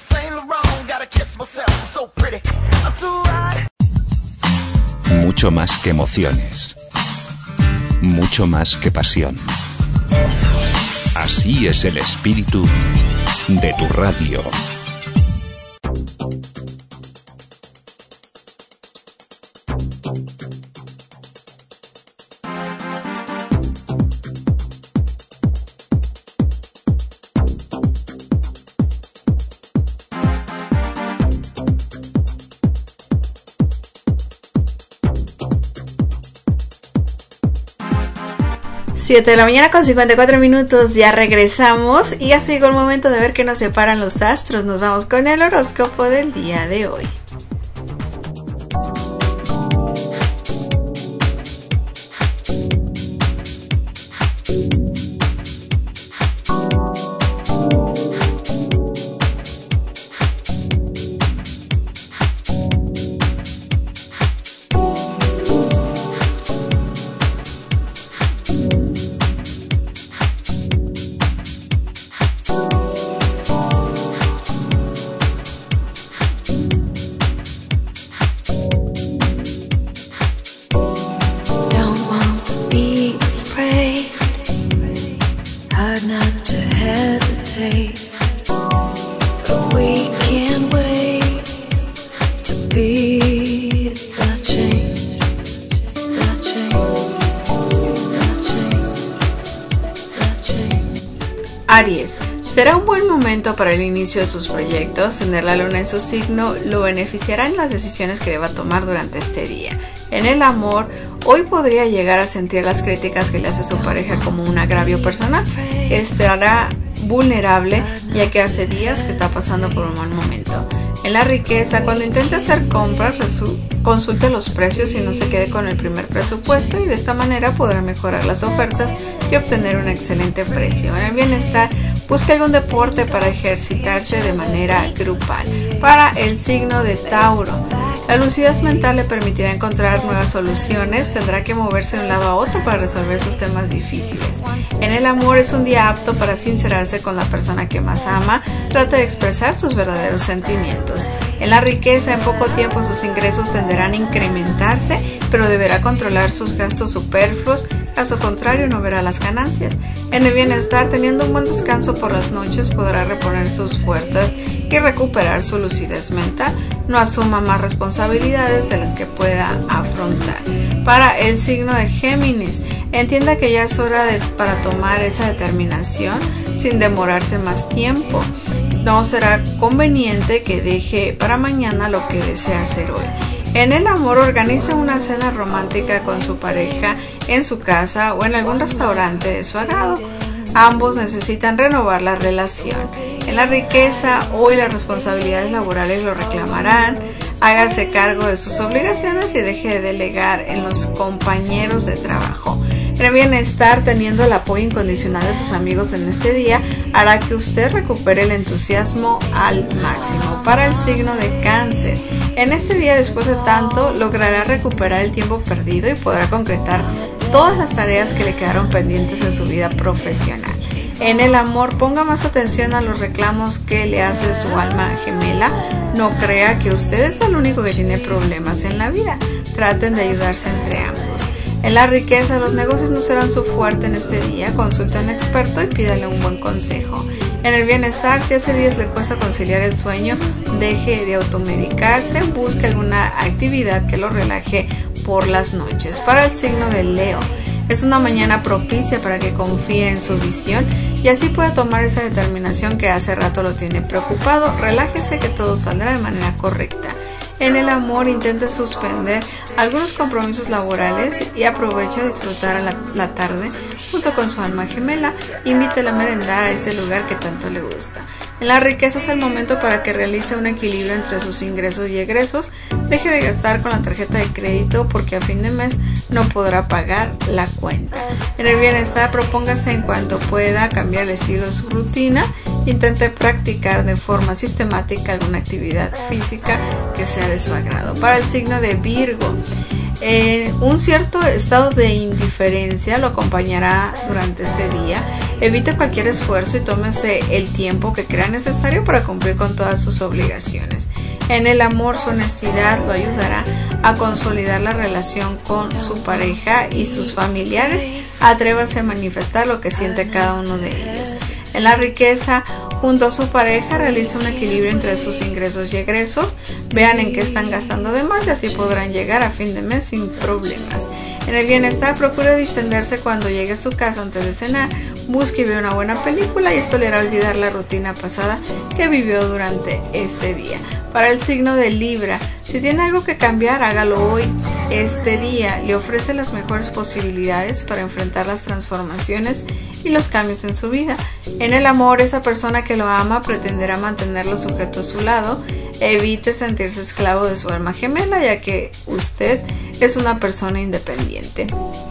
Mucho más que emociones. Mucho más que pasión. Así es el espíritu de tu radio. siete de la mañana con cincuenta y cuatro minutos, ya regresamos y ya llegó el momento de ver qué nos separan los astros. Nos vamos con el horóscopo del día de hoy. Aries, será un buen momento para el inicio de sus proyectos. Tener la luna en su signo lo beneficiará en las decisiones que deba tomar durante este día. En el amor, hoy podría llegar a sentir las críticas que le hace su pareja como un agravio personal. Estará vulnerable ya que hace días que está pasando por un mal momento. En la riqueza, cuando intente hacer compras, consulte los precios y no se quede con el primer presupuesto, y de esta manera podrá mejorar las ofertas y obtener un excelente precio. En el bienestar, busque algún deporte para ejercitarse de manera grupal. Para el signo de Tauro, la lucidez mental le permitirá encontrar nuevas soluciones. Tendrá que moverse de un lado a otro para resolver sus temas difíciles. En el amor, es un día apto para sincerarse con la persona que más ama. Trate de expresar sus verdaderos sentimientos. En la riqueza, en poco tiempo sus ingresos tenderán a incrementarse, pero deberá controlar sus gastos superfluos, caso contrario no verá las ganancias. En el bienestar, teniendo un buen descanso por las noches, podrá reponer sus fuerzas y recuperar su lucidez mental. No asuma más responsabilidades de las que pueda afrontar. Para el signo de Géminis, entienda que ya es hora de, para tomar esa determinación sin demorarse más tiempo. No será conveniente que deje para mañana lo que desea hacer hoy. En el amor, organice una cena romántica con su pareja en su casa o en algún restaurante de su agrado. Ambos necesitan renovar la relación. En la riqueza, hoy las responsabilidades laborales lo reclamarán. Hágase cargo de sus obligaciones y deje de delegar en los compañeros de trabajo. En el bienestar, teniendo el apoyo incondicional de sus amigos en este día, hará que usted recupere el entusiasmo al máximo. Para el signo de Cáncer, en este día, después de tanto, logrará recuperar el tiempo perdido y podrá concretar todas las tareas que le quedaron pendientes en su vida profesional. En el amor, ponga más atención a los reclamos que le hace su alma gemela. No crea que usted es el único que tiene problemas en la vida. Traten de ayudarse entre ambos. En la riqueza, los negocios no serán su fuerte en este día. Consulte a un experto y pídale un buen consejo. En el bienestar, si hace días le cuesta conciliar el sueño, deje de automedicarse, busque alguna actividad que lo relaje por las noches. Para el signo de Leo, es una mañana propicia para que confíe en su visión y así pueda tomar esa determinación que hace rato lo tiene preocupado. Relájese que todo saldrá de manera correcta. En el amor, intente suspender algunos compromisos laborales y aproveche a disfrutar la, la tarde junto con su alma gemela. Invítela a merendar a ese lugar que tanto le gusta. En la riqueza, es el momento para que realice un equilibrio entre sus ingresos y egresos. Deje de gastar con la tarjeta de crédito porque a fin de mes no podrá pagar la cuenta. En el bienestar, propóngase en cuanto pueda cambiar el estilo de su rutina intente practicar de forma sistemática alguna actividad física que sea de su agrado. Para el signo de Virgo, Eh, un cierto estado de indiferencia lo acompañará durante este día. Evite cualquier esfuerzo y tómese el tiempo que crea necesario para cumplir con todas sus obligaciones. En el amor, su honestidad lo ayudará a consolidar la relación con su pareja y sus familiares. Atrévase a manifestar lo que siente cada uno de ellos. En la riqueza, junto a su pareja, realiza un equilibrio entre sus ingresos y egresos. Vean en qué están gastando de más y así podrán llegar a fin de mes sin problemas. En el bienestar, procure distenderse cuando llegue a su casa antes de cenar. Busque y vea una buena película y esto le hará olvidar la rutina pasada que vivió durante este día. Para el signo de Libra, si tiene algo que cambiar, hágalo hoy. Este día le ofrece las mejores posibilidades para enfrentar las transformaciones y los cambios en su vida. En el amor, esa persona que lo ama pretenderá mantenerlo sujeto a su lado. Evite sentirse esclavo de su alma gemela, ya que usted es una persona independiente.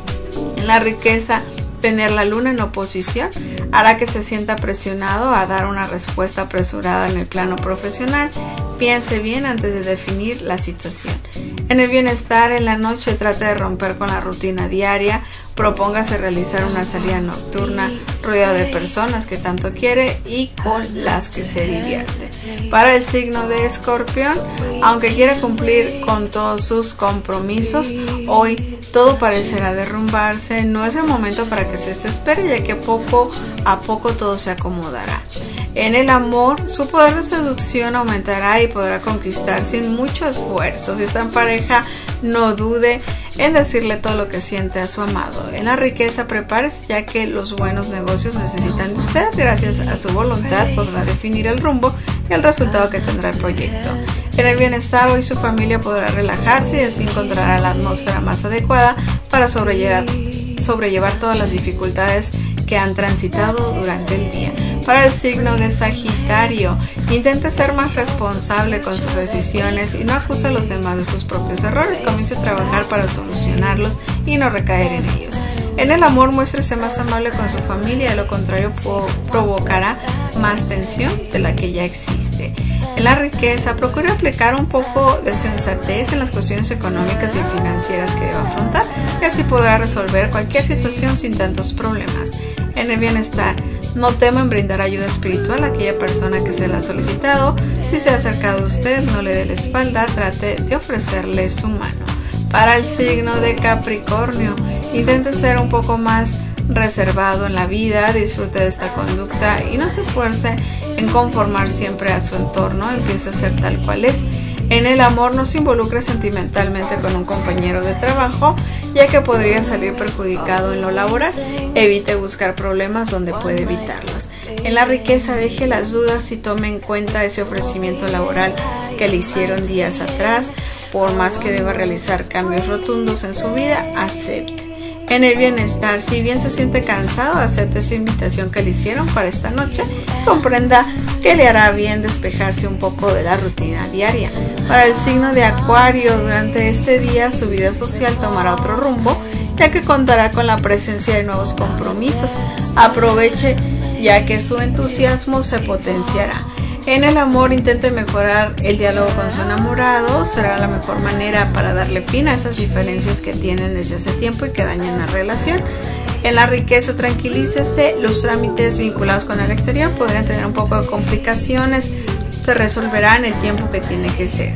En la riqueza, tener la luna en oposición hará que se sienta presionado a dar una respuesta apresurada en el plano profesional. Piense bien antes de definir la situación. En el bienestar, en la noche trate de romper con la rutina diaria. Propóngase realizar una salida nocturna rodeado de personas que tanto quiere y con las que se divierte. Para el signo de Escorpión, aunque quiera cumplir con todos sus compromisos, hoy todo parecerá derrumbarse. No es el momento para que se desespere, ya que poco a poco todo se acomodará. En el amor, su poder de seducción aumentará y podrá conquistar sin mucho esfuerzo. Si está en pareja, no dude en decirle todo lo que siente a su amado. En la riqueza, prepárese, ya que los buenos negocios necesitan de usted. Gracias a su voluntad podrá definir el rumbo y el resultado que tendrá el proyecto. En el bienestar, hoy su familia podrá relajarse y así encontrará la atmósfera más adecuada para sobrellevar, sobrellevar todas las dificultades que han transitado durante el día. Para el signo de Sagitario, intente ser más responsable con sus decisiones y no acuse a los demás de sus propios errores. Comience a trabajar para solucionarlos y no recaer en ellos. En el amor, muéstrese más amable con su familia, de lo contrario provocará más tensión de la que ya existe. En la riqueza, procure aplicar un poco de sensatez en las cuestiones económicas y financieras que deba afrontar, y así podrá resolver cualquier situación sin tantos problemas. En el bienestar, no tema en brindar ayuda espiritual a aquella persona que se la ha solicitado. Si se ha acercado a usted, no le dé la espalda, trate de ofrecerle su mano. Para el signo de Capricornio, intente ser un poco más reservado en la vida, disfrute de esta conducta y no se esfuerce en conformar siempre a su entorno, empiece a ser tal cual es. En el amor, no se involucre sentimentalmente con un compañero de trabajo, ya que podría salir perjudicado en lo laboral. Evite buscar problemas donde puede evitarlos. En la riqueza, deje las dudas y tome en cuenta ese ofrecimiento laboral que le hicieron días atrás. Por más que deba realizar cambios rotundos en su vida, acepte. En el bienestar, si bien se siente cansado, acepte esa invitación que le hicieron para esta noche. Comprenda que le hará bien despejarse un poco de la rutina diaria. Para el signo de Acuario, durante este día su vida social tomará otro rumbo, ya que contará con la presencia de nuevos compromisos. Aproveche, ya que su entusiasmo se potenciará. En el amor, intente mejorar el diálogo con su enamorado. Será la mejor manera para darle fin a esas diferencias que tienen desde hace tiempo y que dañan la relación. En la riqueza, tranquilícese. Los trámites vinculados con el exterior podrían tener un poco de complicaciones. Se resolverán en el tiempo que tiene que ser.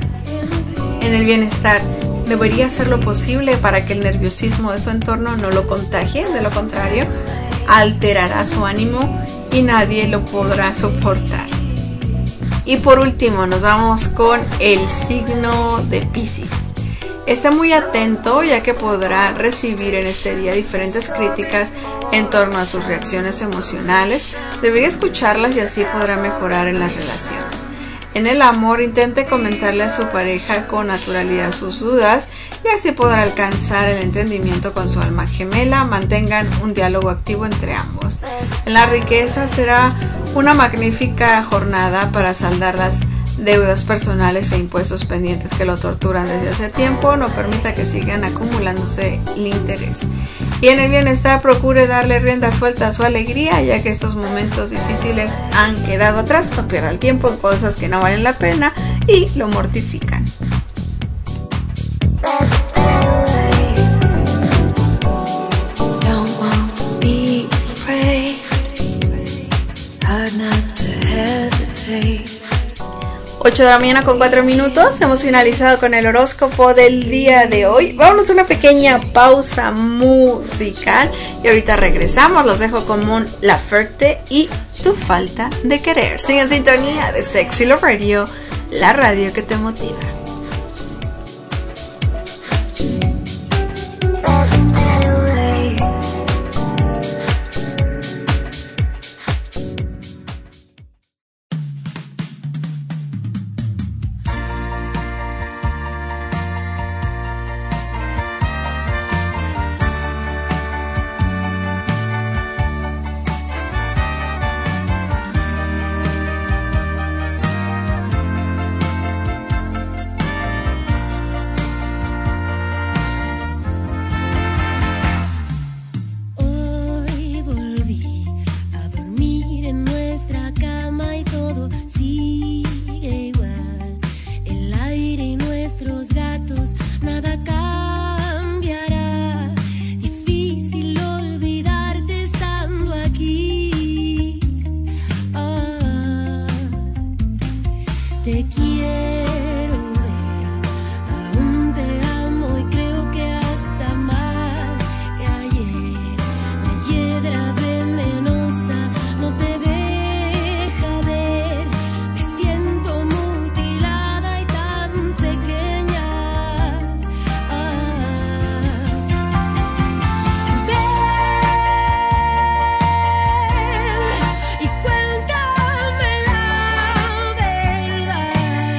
En el bienestar, debería hacer lo posible para que el nerviosismo de su entorno no lo contagie. De lo contrario, alterará su ánimo y nadie lo podrá soportar. Y por último, nos vamos con el signo de Piscis. Esté muy atento, ya que podrá recibir en este día diferentes críticas en torno a sus reacciones emocionales. Debería escucharlas y así podrá mejorar en las relaciones. En el amor, intente comentarle a su pareja con naturalidad sus dudas y así podrá alcanzar el entendimiento con su alma gemela. Mantengan un diálogo activo entre ambos. En la riqueza, será una magnífica jornada para saldar las deudas personales e impuestos pendientes que lo torturan desde hace tiempo, no permita que sigan acumulándose el interés. Y en el bienestar procure darle rienda suelta a su alegría, ya que estos momentos difíciles han quedado atrás. No pierda el tiempo en cosas que no valen la pena y lo mortifican. ocho de la mañana con cuatro minutos. Hemos finalizado con el horóscopo del día de hoy. Vámonos a una pequeña pausa musical y ahorita regresamos. Los dejo con Mon Laferte y Tu Falta de Querer. Sigan en sintonía de Sexy Love Radio, la radio que te motiva. Y cuéntame la verdad.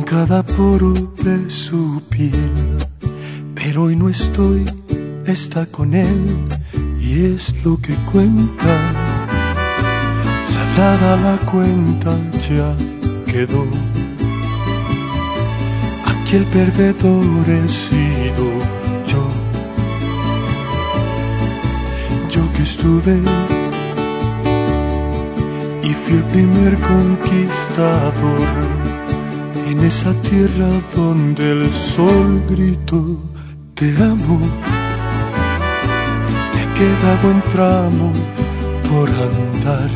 cada poro de su piel. Pero hoy no estoy, está con él y es lo que cuenta. Saldada la cuenta ya quedó. Aquí el perdedor he sido yo. Yo que estuve y fui el primer conquistador en esa tierra donde el sol gritó te amo. Me queda buen tramo por andar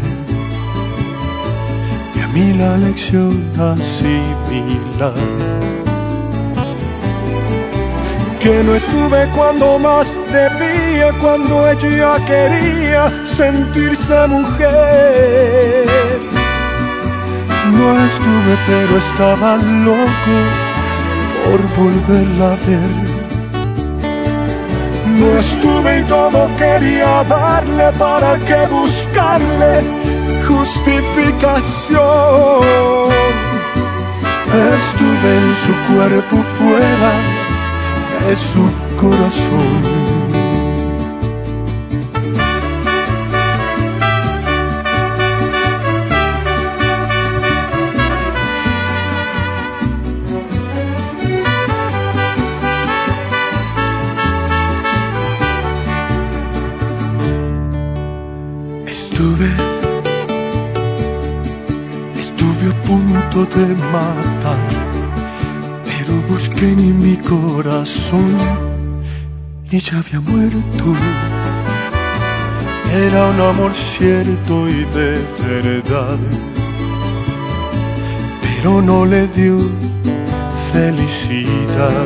y a mí la lección asimilar. Que no estuve cuando más debía, cuando ella quería sentirse mujer. No estuve pero estaba loco por volverla a ver. No estuve y todo quería darle, para que buscarle justificación. Estuve en su cuerpo fuera de su corazón. Estuve, estuve a punto de matar, pero busqué en mi corazón y ya había muerto. Era un amor cierto y de verdad, pero no le dio felicidad.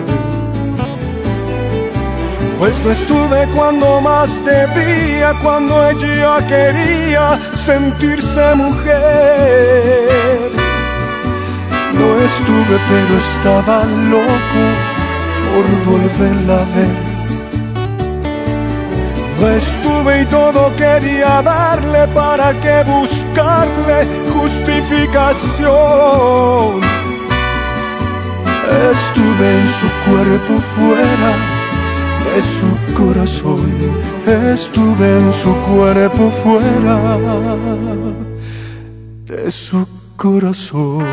Pues no estuve cuando más debía, cuando ella quería sentirse mujer. No estuve pero estaba loco por volverla a ver. No estuve y todo quería darle, para que buscarle justificación. Estuve en su cuerpo fuera de su corazón. Estuve en su cuerpo fuera de su corazón.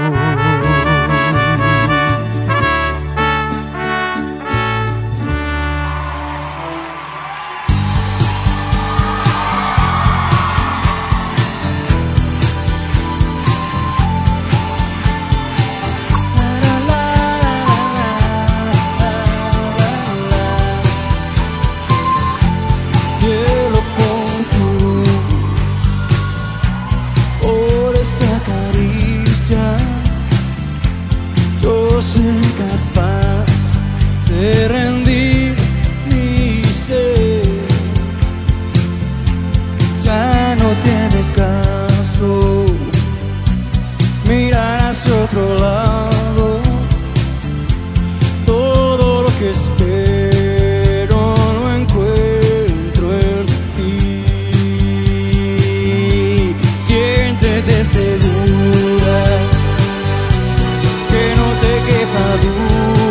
Segura, que no te quepa duda.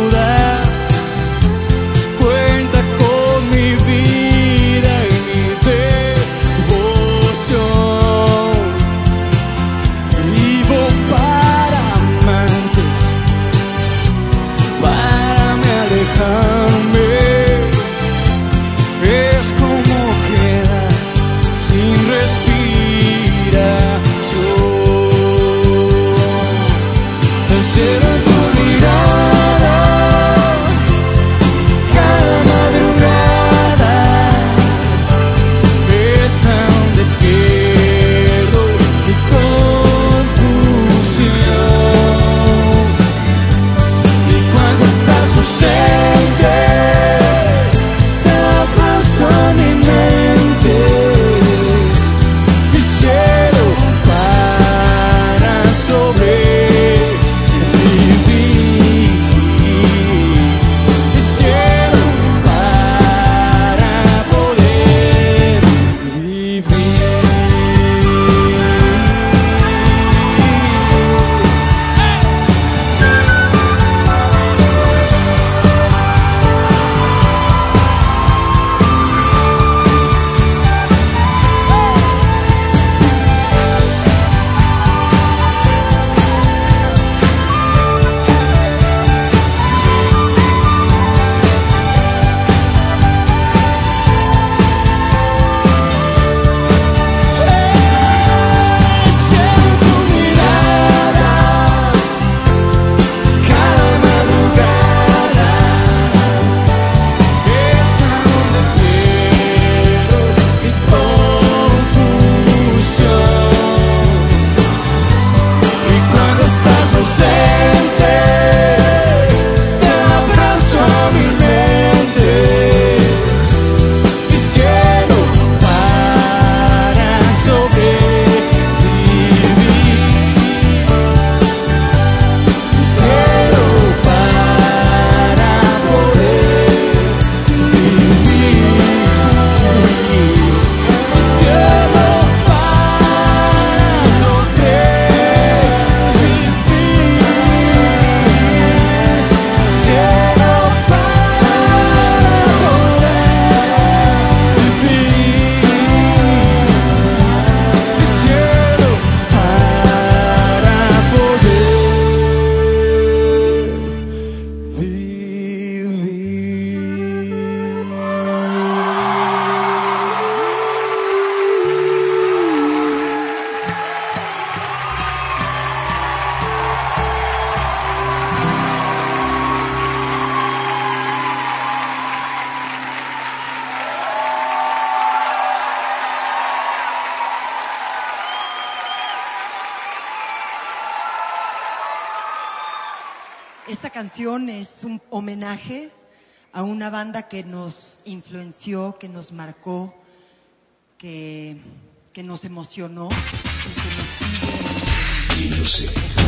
esta canción es un homenaje a una banda que nos influenció, que nos marcó, que, que nos emocionó y que nos sigue. Music.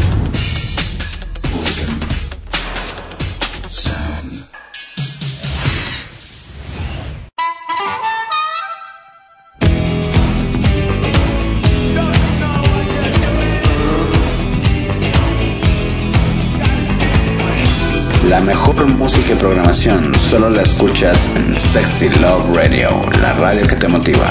Organ. Sound. La mejor música y programación solo la escuchas en Sexy Love Radio, la radio que te motiva.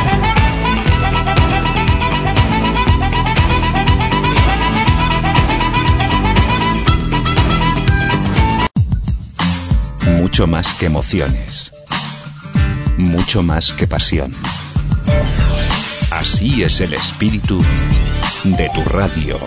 Mucho más que emociones. Mucho más que pasión. Así es el espíritu de tu radio.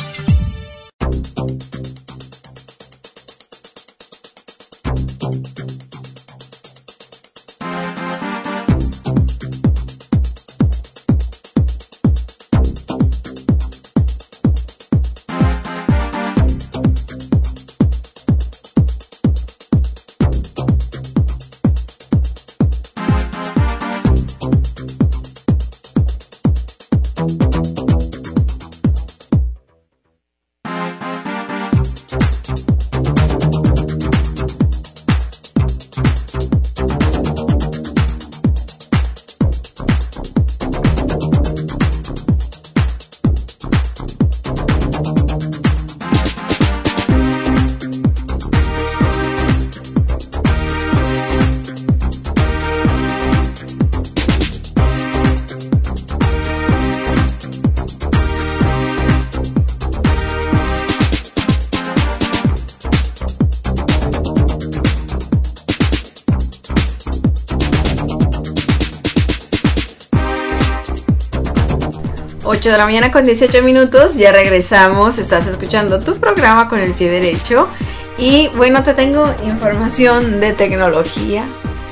ocho de la mañana con dieciocho minutos, ya regresamos, estás escuchando tu programa con el pie derecho y bueno, te tengo información de tecnología.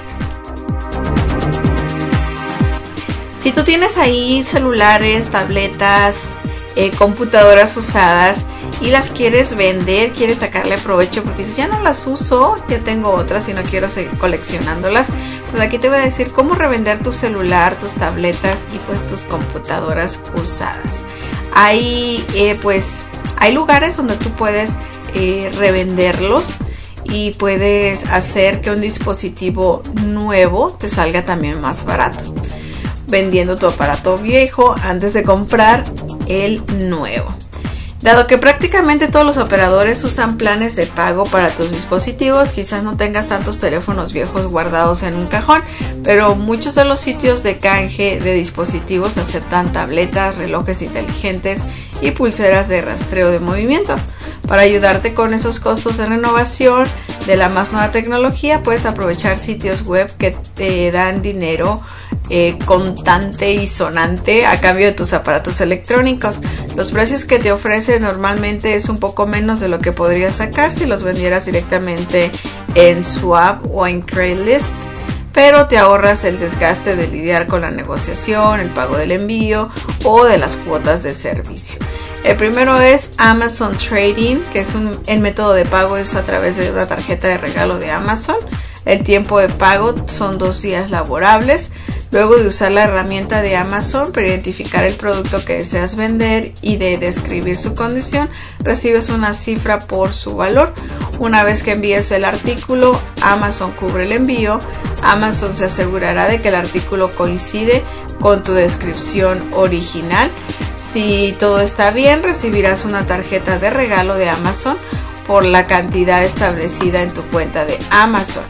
Si tú tienes ahí celulares, tabletas, eh, computadoras usadas y las quieres vender, quieres sacarle provecho porque si ya no las uso, ya tengo otras y no quiero seguir coleccionándolas, pues aquí te voy a decir cómo revender tu celular, tus tabletas y pues tus computadoras usadas. Hay eh, pues hay lugares donde tú puedes eh, revenderlos y puedes hacer que un dispositivo nuevo te salga también más barato, vendiendo tu aparato viejo antes de comprar el nuevo. Dado que prácticamente todos los operadores usan planes de pago para tus dispositivos, quizás no tengas tantos teléfonos viejos guardados en un cajón, pero muchos de los sitios de canje de dispositivos aceptan tabletas, relojes inteligentes y pulseras de rastreo de movimiento. Para ayudarte con esos costos de renovación de la más nueva tecnología, puedes aprovechar sitios web que te dan dinero eh, contante y sonante a cambio de tus aparatos electrónicos. Los precios que te ofrecen normalmente es un poco menos de lo que podrías sacar si los vendieras directamente en Swap o en Craigslist, pero te ahorras el desgaste de lidiar con la negociación, el pago del envío o de las cuotas de servicio. El primero es Amazon Trading, que es un, el método de pago es a través de una tarjeta de regalo de Amazon. El tiempo de pago son dos días laborables. Luego de usar la herramienta de Amazon para identificar el producto que deseas vender y de describir su condición, recibes una cifra por su valor. Una vez que envíes el artículo, Amazon cubre el envío. Amazon se asegurará de que el artículo coincide con tu descripción original. Si todo está bien, recibirás una tarjeta de regalo de Amazon por la cantidad establecida en tu cuenta de Amazon.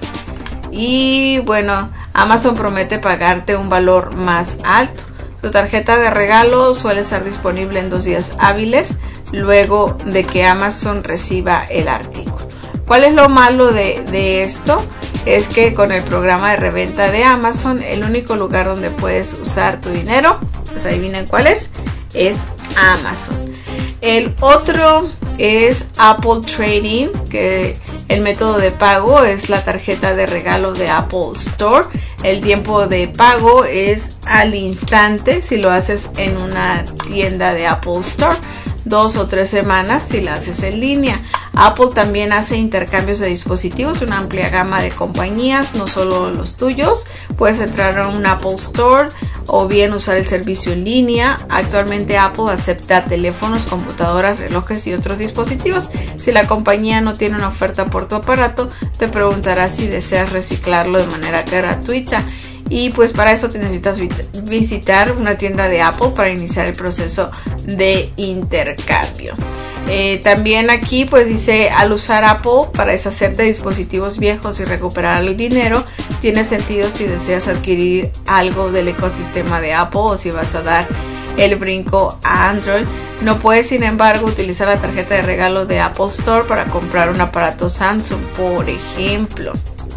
Y bueno, Amazon promete pagarte un valor más alto. Tu tarjeta de regalo suele estar disponible en dos días hábiles luego de que Amazon reciba el artículo. ¿Cuál es lo malo de, de esto? Es que con el programa de reventa de Amazon, el único lugar donde puedes usar tu dinero, pues adivinen cuál es, es Amazon. El otro es Apple Trading, que el método de pago es la tarjeta de regalo de Apple Store. El tiempo de pago es al instante si lo haces en una tienda de Apple Store. Dos o tres semanas si la haces en línea. Apple también hace intercambios de dispositivos, una amplia gama de compañías, no solo los tuyos. Puedes entrar a un Apple Store o bien usar el servicio en línea. Actualmente Apple acepta teléfonos, computadoras, relojes y otros dispositivos. Si la compañía no tiene una oferta por tu aparato, te preguntará si deseas reciclarlo de manera gratuita. Y pues para eso te necesitas visitar una tienda de Apple para iniciar el proceso de intercambio. Eh, también aquí pues dice, al usar Apple para deshacerte de dispositivos viejos y recuperar el dinero, tiene sentido si deseas adquirir algo del ecosistema de Apple o si vas a dar el brinco a Android. No puedes, sin embargo, utilizar la tarjeta de regalo de Apple Store para comprar un aparato Samsung, por ejemplo.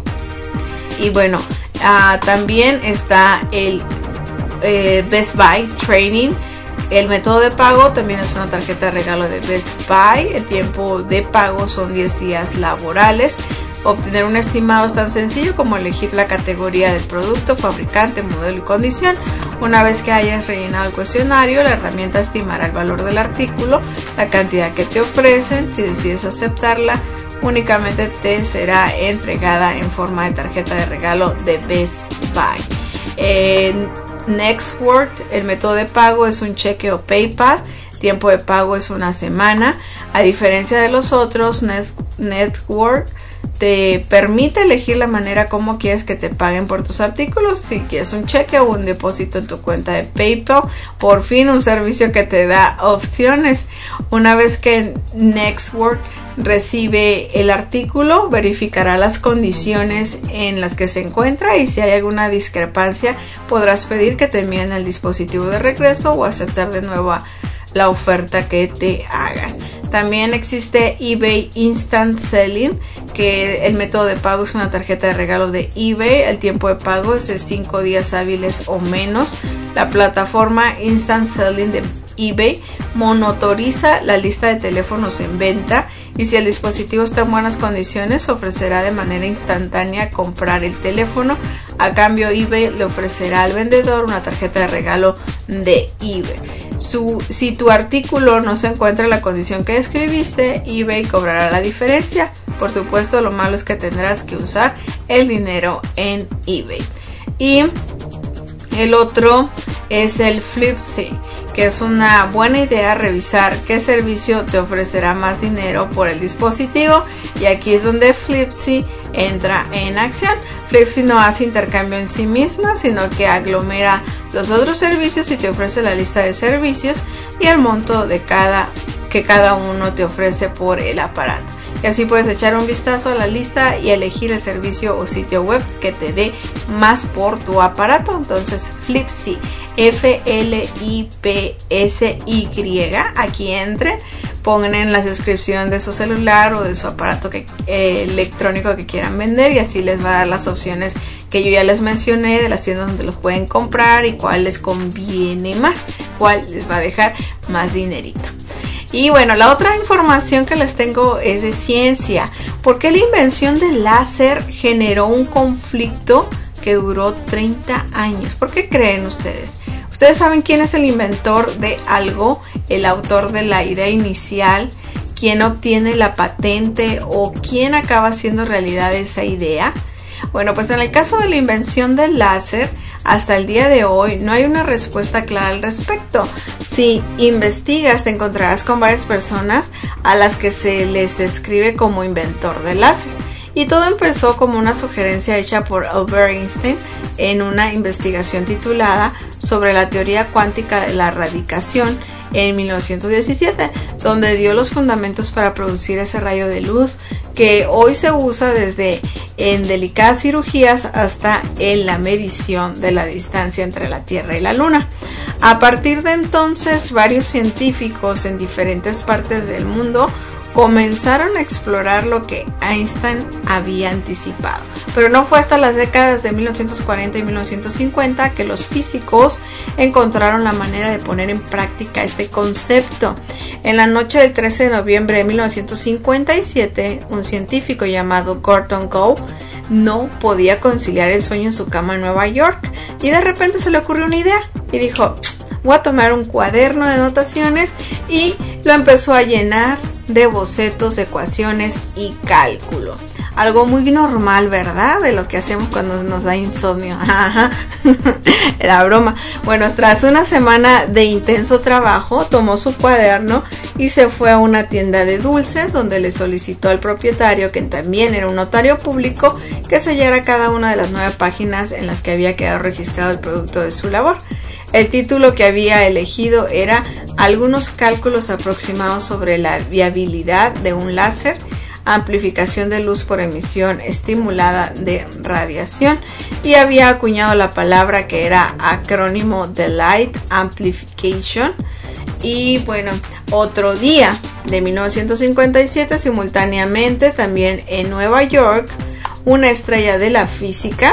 Y bueno, uh, también está el eh, Best Buy Training. El método de pago también es una tarjeta de regalo de Best Buy. El tiempo de pago son diez días laborales. Obtener un estimado es tan sencillo como elegir la categoría del producto, fabricante, modelo y condición. Una vez que hayas rellenado el cuestionario, la herramienta estimará el valor del artículo, la cantidad que te ofrecen. Si decides aceptarla, únicamente te será entregada en forma de tarjeta de regalo de Best Buy. En Nextwork, el método de pago es un cheque o PayPal. Tiempo de pago es una semana. A diferencia de los otros, Nextwork te permite elegir la manera como quieres que te paguen por tus artículos. Si quieres un cheque o un depósito en tu cuenta de PayPal, por fin un servicio que te da opciones. Una vez que Nextwork recibe el artículo, verificará las condiciones en las que se encuentra y si hay alguna discrepancia podrás pedir que te envíen el dispositivo de regreso o aceptar de nuevo la oferta que te hagan. También existe eBay Instant Selling, que el método de pago es una tarjeta de regalo de eBay. El tiempo de pago es de cinco días hábiles o menos. La plataforma Instant Selling de eBay monitoriza la lista de teléfonos en venta y si el dispositivo está en buenas condiciones ofrecerá de manera instantánea comprar el teléfono. A cambio, eBay le ofrecerá al vendedor una tarjeta de regalo de eBay. Su, si tu artículo no se encuentra en la condición que describiste, eBay cobrará la diferencia. Por supuesto, lo malo es que tendrás que usar el dinero en eBay. Y el otro es el Flipsy, que es una buena idea revisar qué servicio te ofrecerá más dinero por el dispositivo, y aquí es donde Flipsy entra en acción. Flipsy no hace intercambio en sí misma, sino que aglomera los otros servicios y te ofrece la lista de servicios y el monto de cada que cada uno te ofrece por el aparato. Y así puedes echar un vistazo a la lista y elegir el servicio o sitio web que te dé más por tu aparato. Entonces, Flipsy, F L I P S Y, aquí entren, pongan en la descripción de su celular o de su aparato que, eh, electrónico que quieran vender, y así les va a dar las opciones que yo ya les mencioné de las tiendas donde los pueden comprar y cuál les conviene más, cuál les va a dejar más dinerito. Y bueno, la otra información que les tengo es de ciencia. ¿Por qué la invención del láser generó un conflicto que duró treinta años? ¿Por qué creen ustedes? ¿Ustedes saben quién es el inventor de algo, el autor de la idea inicial, quién obtiene la patente o quién acaba haciendo realidad esa idea? Bueno, pues en el caso de la invención del láser, hasta el día de hoy no hay una respuesta clara al respecto. Si investigas, te encontrarás con varias personas a las que se les describe como inventor del láser. Y todo empezó como una sugerencia hecha por Albert Einstein en una investigación titulada sobre la teoría cuántica de la radiación en mil novecientos diecisiete, donde dio los fundamentos para producir ese rayo de luz que hoy se usa desde en delicadas cirugías hasta en la medición de la distancia entre la Tierra y la Luna. A partir de entonces, varios científicos en diferentes partes del mundo comenzaron a explorar lo que Einstein había anticipado. Pero no fue hasta las décadas de mil novecientos cuarenta y mil novecientos cincuenta que los físicos encontraron la manera de poner en práctica este concepto. En la noche del trece de noviembre de mil novecientos cincuenta y siete, un científico llamado Gordon Gould no podía conciliar el sueño en su cama en Nueva York y de repente se le ocurrió una idea y dijo: voy a tomar un cuaderno de anotaciones, y lo empezó a llenar de bocetos, ecuaciones y cálculo. Algo muy normal, ¿verdad? De lo que hacemos cuando nos da insomnio. Era broma. Bueno, tras una semana de intenso trabajo, tomó su cuaderno y se fue a una tienda de dulces donde le solicitó al propietario, que también era un notario público, que sellara cada una de las nueve páginas en las que había quedado registrado el producto de su labor. El título que había elegido era Algunos cálculos aproximados sobre la viabilidad de un láser, amplificación de luz por emisión estimulada de radiación, y había acuñado la palabra que era acrónimo de Light Amplification. Y bueno, otro día de mil novecientos cincuenta y siete, simultáneamente también en Nueva York, una estrella de la física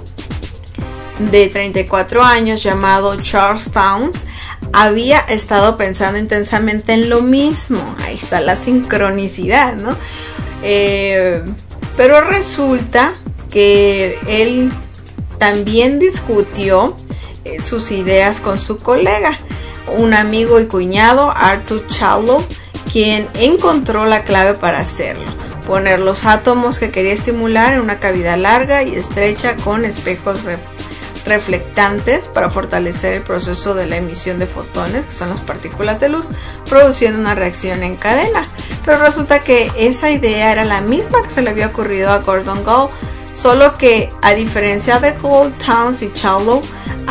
de treinta y cuatro años llamado Charles Townes había estado pensando intensamente en lo mismo. Ahí está la sincronicidad, ¿no? Eh, pero resulta que él también discutió eh, sus ideas con su colega, un amigo y cuñado, Arthur Charlow, quien encontró la clave para hacerlo: poner los átomos que quería estimular en una cavidad larga y estrecha con espejos re reflectantes para fortalecer el proceso de la emisión de fotones, que son las partículas de luz, produciendo una reacción en cadena. Pero resulta que esa idea era la misma que se le había ocurrido a Gordon Gall, solo que a diferencia de Gall, Townes y Charlow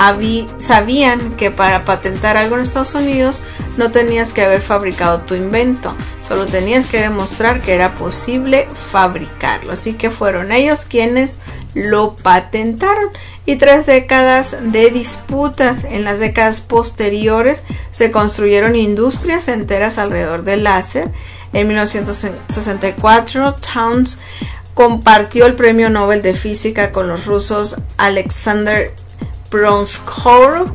sabían que para patentar algo en Estados Unidos no tenías que haber fabricado tu invento, solo tenías que demostrar que era posible fabricarlo. Así que fueron ellos quienes lo patentaron, y tras décadas de disputas en las décadas posteriores se construyeron industrias enteras alrededor del láser. En mil novecientos sesenta y cuatro, Townes compartió el premio Nobel de Física con los rusos Alexander Proskourin,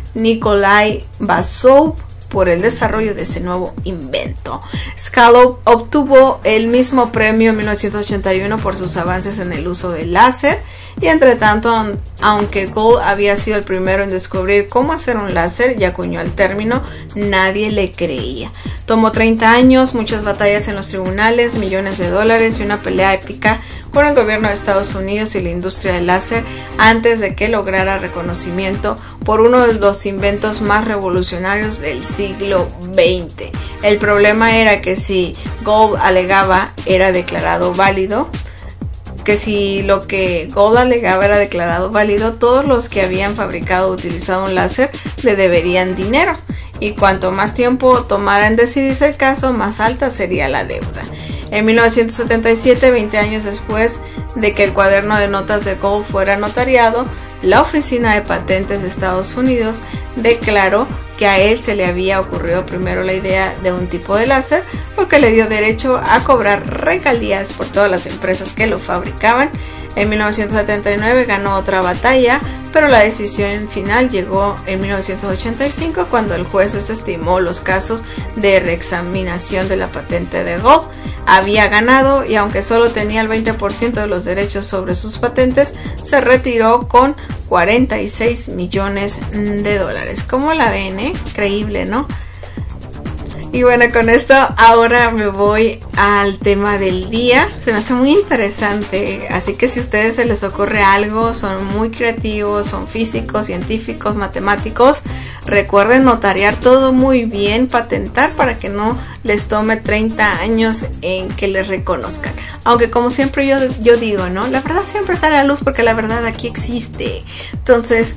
Nikolai Basov, por el desarrollo de ese nuevo invento. Skalov obtuvo el mismo premio en mil novecientos ochenta y uno por sus avances en el uso del láser, y entre tanto, aunque Gall había sido el primero en descubrir cómo hacer un láser y acuñó el término, nadie le creía. Tomó treinta años, muchas batallas en los tribunales, millones de dólares y una pelea épica con el gobierno de Estados Unidos y la industria del láser antes de que lograra reconocimiento por uno de los inventos más revolucionarios del siglo veinte. El problema era que si Gall alegaba era declarado válido, que si lo que Gall alegaba era declarado válido, todos los que habían fabricado o utilizado un láser le deberían dinero, y cuanto más tiempo tomara en decidirse el caso, más alta sería la deuda. En mil novecientos setenta y siete, veinte años después de que el cuaderno de notas de Gall fuera notariado, la Oficina de Patentes de Estados Unidos declaró que a él se le había ocurrido primero la idea de un tipo de láser, lo que le dio derecho a cobrar regalías por todas las empresas que lo fabricaban. En mil novecientos setenta y nueve ganó otra batalla, pero la decisión final llegó en mil novecientos ochenta y cinco, cuando el juez desestimó los casos de reexaminación de la patente de Gall. Había ganado, y aunque solo tenía el veinte por ciento de los derechos sobre sus patentes, se retiró con cuarenta y seis millones de dólares. ¿Cómo la ven, eh? Creíble, ¿no? Y bueno, con esto ahora me voy al tema del día. Se me hace muy interesante, así que si a ustedes se les ocurre algo, son muy creativos, son físicos, científicos, matemáticos, recuerden notariar todo muy bien, patentar para que no les tome treinta años en que les reconozcan. Aunque como siempre yo, yo digo, ¿no? La verdad siempre sale a la luz porque la verdad aquí existe. Entonces,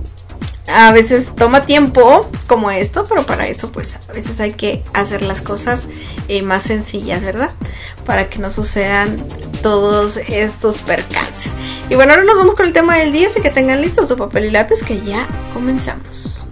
a veces toma tiempo como esto, pero para eso pues a veces hay que hacer las cosas eh, más sencillas, ¿verdad? Para que no sucedan todos estos percances. Y bueno, ahora nos vamos con el tema del día, así que tengan listos su papel y lápiz, que ya comenzamos.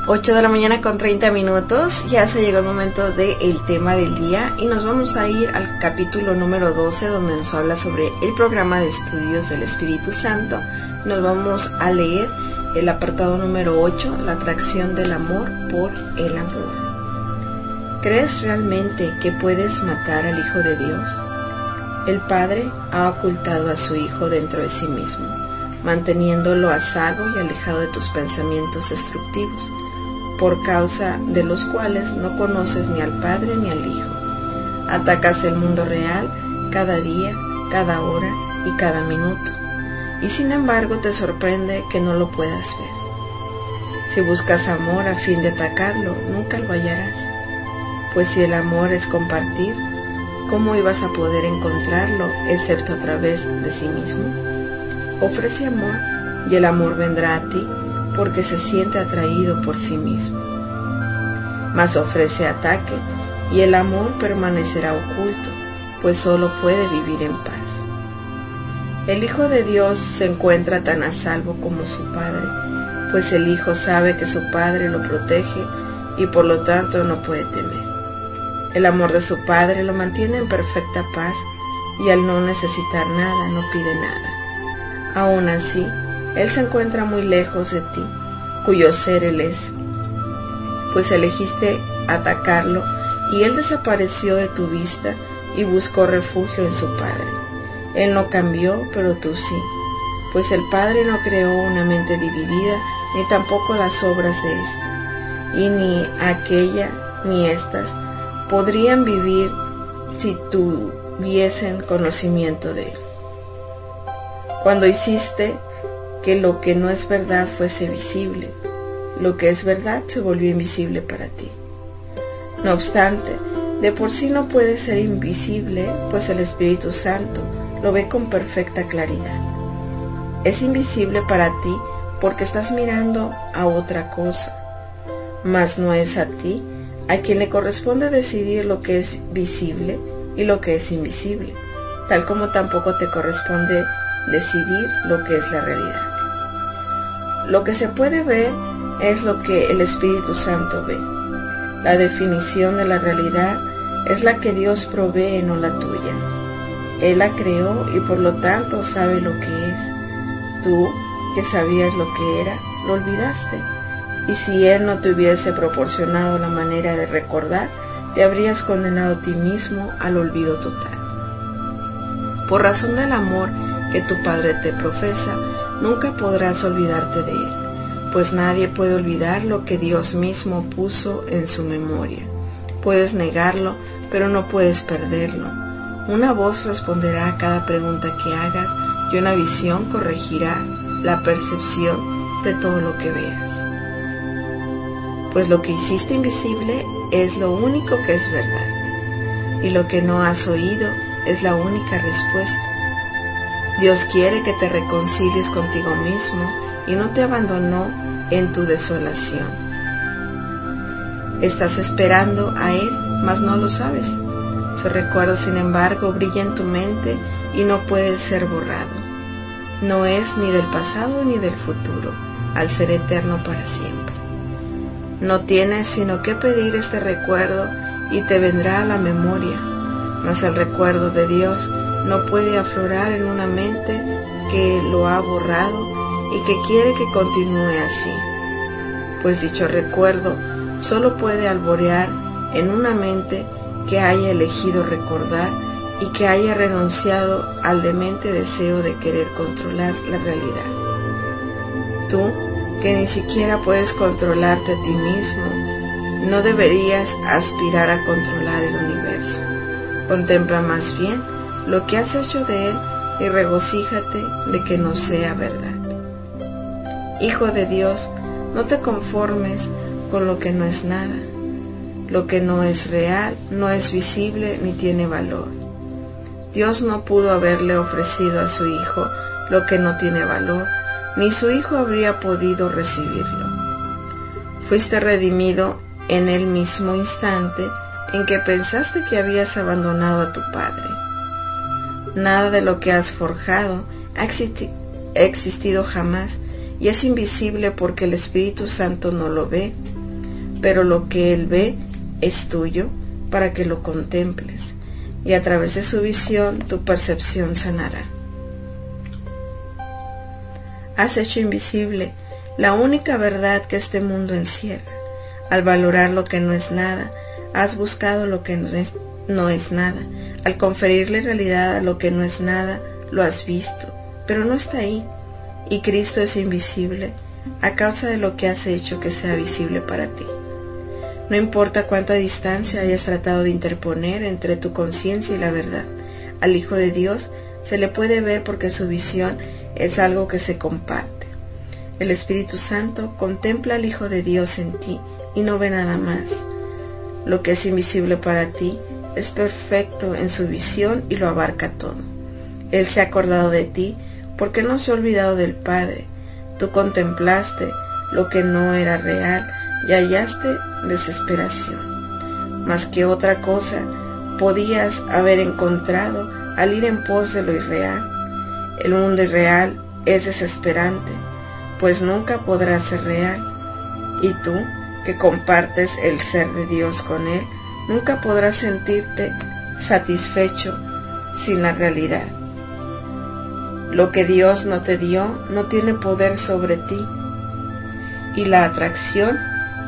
ocho de la mañana con treinta minutos, ya se llegó el momento del tema del día y nos vamos a ir al capítulo número doce, donde nos habla sobre el programa de estudios del Espíritu Santo. Nos vamos a leer el apartado número ocho, la atracción del amor por el amor. ¿Crees realmente que puedes matar al Hijo de Dios? El Padre ha ocultado a su Hijo dentro de sí mismo, manteniéndolo a salvo y alejado de tus pensamientos destructivos, por causa de los cuales no conoces ni al Padre ni al Hijo. Atacas el mundo real cada día, cada hora y cada minuto, y sin embargo te sorprende que no lo puedas ver. Si buscas amor a fin de atacarlo, nunca lo hallarás, pues si el amor es compartir, ¿cómo ibas a poder encontrarlo excepto a través de sí mismo? Ofrece amor y el amor vendrá a ti porque se siente atraído por sí mismo. Mas ofrece ataque y el amor permanecerá oculto, pues solo puede vivir en paz. El Hijo de Dios se encuentra tan a salvo como su Padre, pues el Hijo sabe que su Padre lo protege y por lo tanto no puede temer. El amor de su Padre lo mantiene en perfecta paz y al no necesitar nada, no pide nada. Aún así, Él se encuentra muy lejos de ti, cuyo ser Él es, pues elegiste atacarlo y Él desapareció de tu vista y buscó refugio en su Padre. Él no cambió, pero tú sí, pues el Padre no creó una mente dividida, ni tampoco las obras de ésta, y ni aquella ni estas podrían vivir si tuviesen conocimiento de Él. Cuando hiciste que lo que no es verdad fuese visible, lo que es verdad se volvió invisible para ti. No obstante, de por sí no puede ser invisible, pues el Espíritu Santo lo ve con perfecta claridad. Es invisible para ti porque estás mirando a otra cosa, mas no es a ti a quien le corresponde decidir lo que es visible y lo que es invisible, tal como tampoco te corresponde decidir lo que es la realidad. Lo que se puede ver es lo que el Espíritu Santo ve. La definición de la realidad es la que Dios provee, no la tuya. Él la creó y por lo tanto sabe lo que es. Tú, que sabías lo que era, lo olvidaste. Y si Él no te hubiese proporcionado la manera de recordar, te habrías condenado a ti mismo al olvido total. Por razón del amor que tu Padre te profesa, nunca podrás olvidarte de Él, pues nadie puede olvidar lo que Dios mismo puso en su memoria. Puedes negarlo, pero no puedes perderlo. Una voz responderá a cada pregunta que hagas y una visión corregirá la percepción de todo lo que veas. Pues lo que hiciste invisible es lo único que es verdad, y lo que no has oído es la única respuesta. Dios quiere que te reconcilies contigo mismo y no te abandonó en tu desolación. Estás esperando a Él, mas no lo sabes. Su recuerdo, sin embargo, brilla en tu mente y no puede ser borrado. No es ni del pasado ni del futuro, al ser eterno para siempre. No tienes sino que pedir este recuerdo y te vendrá a la memoria, mas el recuerdo de Dios no puede aflorar en una mente que lo ha borrado y que quiere que continúe así, pues dicho recuerdo solo puede alborear en una mente que haya elegido recordar y que haya renunciado al demente deseo de querer controlar la realidad. Tú, que ni siquiera puedes controlarte a ti mismo, no deberías aspirar a controlar el universo. Contempla más bien lo que has hecho de él y regocíjate de que no sea verdad. Hijo de Dios, no te conformes con lo que no es nada. Lo que no es real, no es visible ni tiene valor. Dios no pudo haberle ofrecido a su Hijo lo que no tiene valor, ni su Hijo habría podido recibirlo. Fuiste redimido en el mismo instante en que pensaste que habías abandonado a tu Padre. Nada de lo que has forjado ha existi- existido jamás y es invisible porque el Espíritu Santo no lo ve pero lo que Él ve es tuyo para que lo contemples, y a través de su visión tu percepción sanará. Has hecho invisible la única verdad que este mundo encierra. Al valorar lo que no es nada, has buscado lo que no es, no es nada. Al conferirle realidad a lo que no es nada, lo has visto, pero no está ahí. Y Cristo es invisible a causa de lo que has hecho que sea visible para ti. No importa cuánta distancia hayas tratado de interponer entre tu conciencia y la verdad, al Hijo de Dios se le puede ver porque su visión es algo que se comparte. El Espíritu Santo contempla al Hijo de Dios en ti y no ve nada más. Lo que es invisible para ti es perfecto en su visión y lo abarca todo. Él se ha acordado de ti porque no se ha olvidado del Padre. Tú contemplaste lo que no era real y hallaste desesperación. Más que otra cosa podías haber encontrado al ir en pos de lo irreal. El mundo irreal es desesperante, pues nunca podrá ser real. Y tú, que compartes el ser de Dios con Él, nunca podrás sentirte satisfecho sin la realidad. Lo que Dios no te dio no tiene poder sobre ti, y la atracción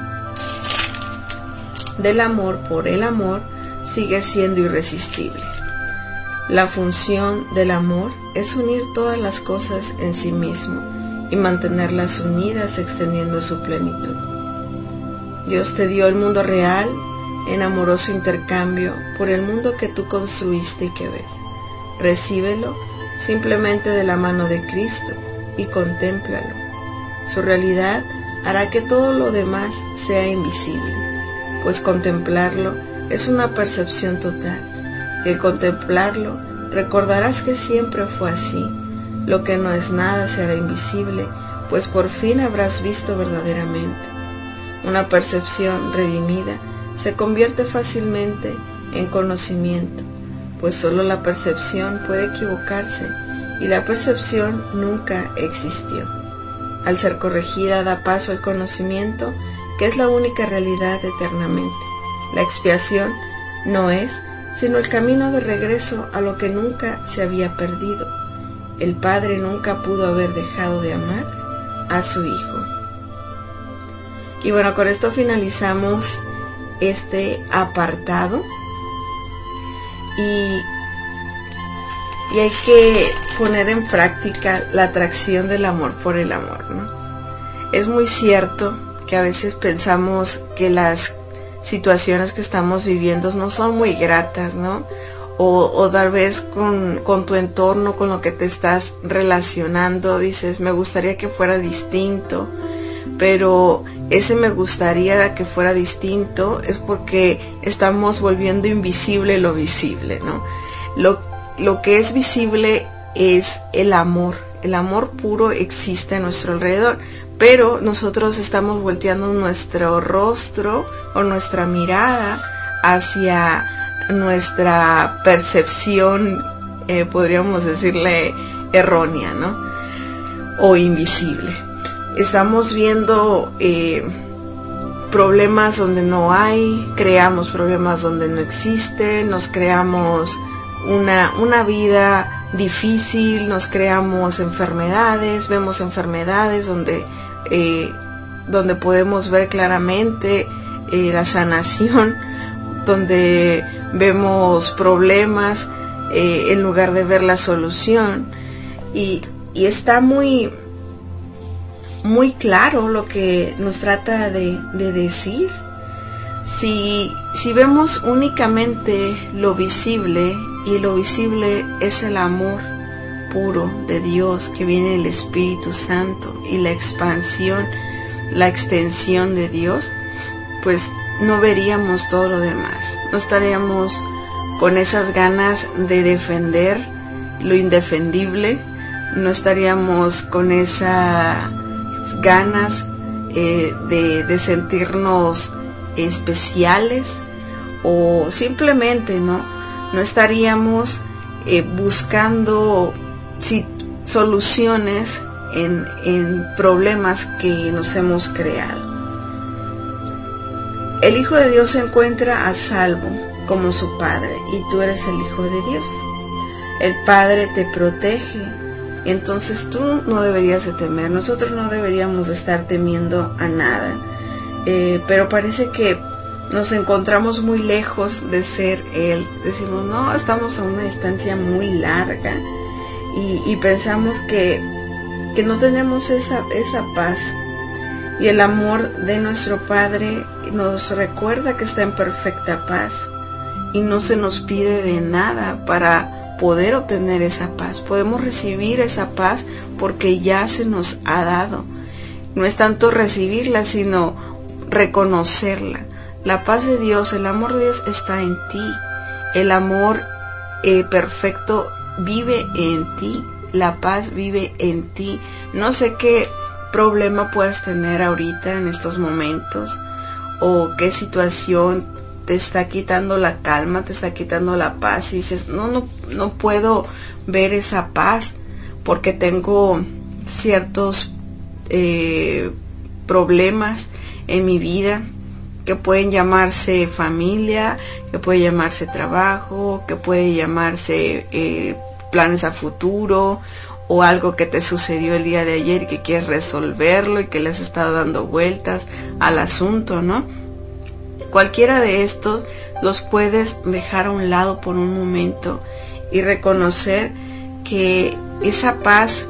del amor por el amor sigue siendo irresistible. La función del amor es unir todas las cosas en sí mismo y mantenerlas unidas extendiendo su plenitud. Dios te dio el mundo real en amoroso intercambio por el mundo que tú construiste y que ves. Recíbelo simplemente de la mano de Cristo y contémplalo. Su realidad hará que todo lo demás sea invisible, pues contemplarlo es una percepción total. Y al contemplarlo recordarás que siempre fue así. Lo que no es nada se hará invisible, pues por fin habrás visto verdaderamente. Una percepción redimida se convierte fácilmente en conocimiento, pues solo la percepción puede equivocarse y la percepción nunca existió. Al ser corregida da paso al conocimiento, que es la única realidad eternamente. La expiación no es sino el camino de regreso a lo que nunca se había perdido. El Padre nunca pudo haber dejado de amar a su Hijo. Y bueno, con esto finalizamos este apartado. Y, y hay que poner en práctica la atracción del amor por el amor, ¿no? Es muy cierto que a veces pensamos que las situaciones que estamos viviendo no son muy gratas, ¿no? O, o tal vez con, con tu entorno, con lo que te estás relacionando, dices, me gustaría que fuera distinto, pero ese me gustaría que fuera distinto es porque estamos volviendo invisible lo visible, ¿no? Lo, lo que es visible es el amor. El amor puro existe a nuestro alrededor, pero nosotros estamos volteando nuestro rostro o nuestra mirada hacia nuestra percepción, eh, podríamos decirle errónea, ¿no? O invisible. Estamos viendo eh, problemas donde no hay, creamos problemas donde no existen, nos creamos una, una vida difícil, nos creamos enfermedades, vemos enfermedades donde, eh, donde podemos ver claramente eh, la sanación, donde vemos problemas eh, en lugar de ver la solución, y, y está muy... muy claro lo que nos trata de, de decir. Si, si vemos únicamente lo visible, y lo visible es el amor puro de Dios que viene del Espíritu Santo y la expansión, la extensión de Dios, pues no veríamos todo lo demás. No estaríamos con esas ganas de defender lo indefendible, no estaríamos con esa ganas eh, de, de sentirnos especiales, o simplemente no no estaríamos eh, buscando si, soluciones en, en problemas que nos hemos creado. el Hijo de Dios se encuentra a salvo como su Padre y tú eres el Hijo de Dios. El Padre te protege, entonces tú no deberías de temer. Nosotros no deberíamos de estar temiendo a nada, eh, pero parece que nos encontramos muy lejos de ser Él. Decimos, no, estamos a una distancia muy larga y, y pensamos que, que no tenemos esa, esa paz. Y el amor de nuestro Padre nos recuerda que está en perfecta paz y no se nos pide de nada para poder obtener esa paz. Podemos recibir esa paz porque ya se nos ha dado. No es tanto recibirla, sino reconocerla. La paz de Dios, el amor de Dios está en ti. El amor eh, perfecto vive en ti. La paz vive en ti. No sé qué problema puedas tener ahorita en estos momentos o qué situación te está quitando la calma, te está quitando la paz y dices, no, no, no puedo ver esa paz porque tengo ciertos eh, problemas en mi vida que pueden llamarse familia, que puede llamarse trabajo, que puede llamarse eh, planes a futuro o algo que te sucedió el día de ayer y que quieres resolverlo y que le has estado dando vueltas al asunto, ¿no? Cualquiera de estos los puedes dejar a un lado por un momento y reconocer que esa paz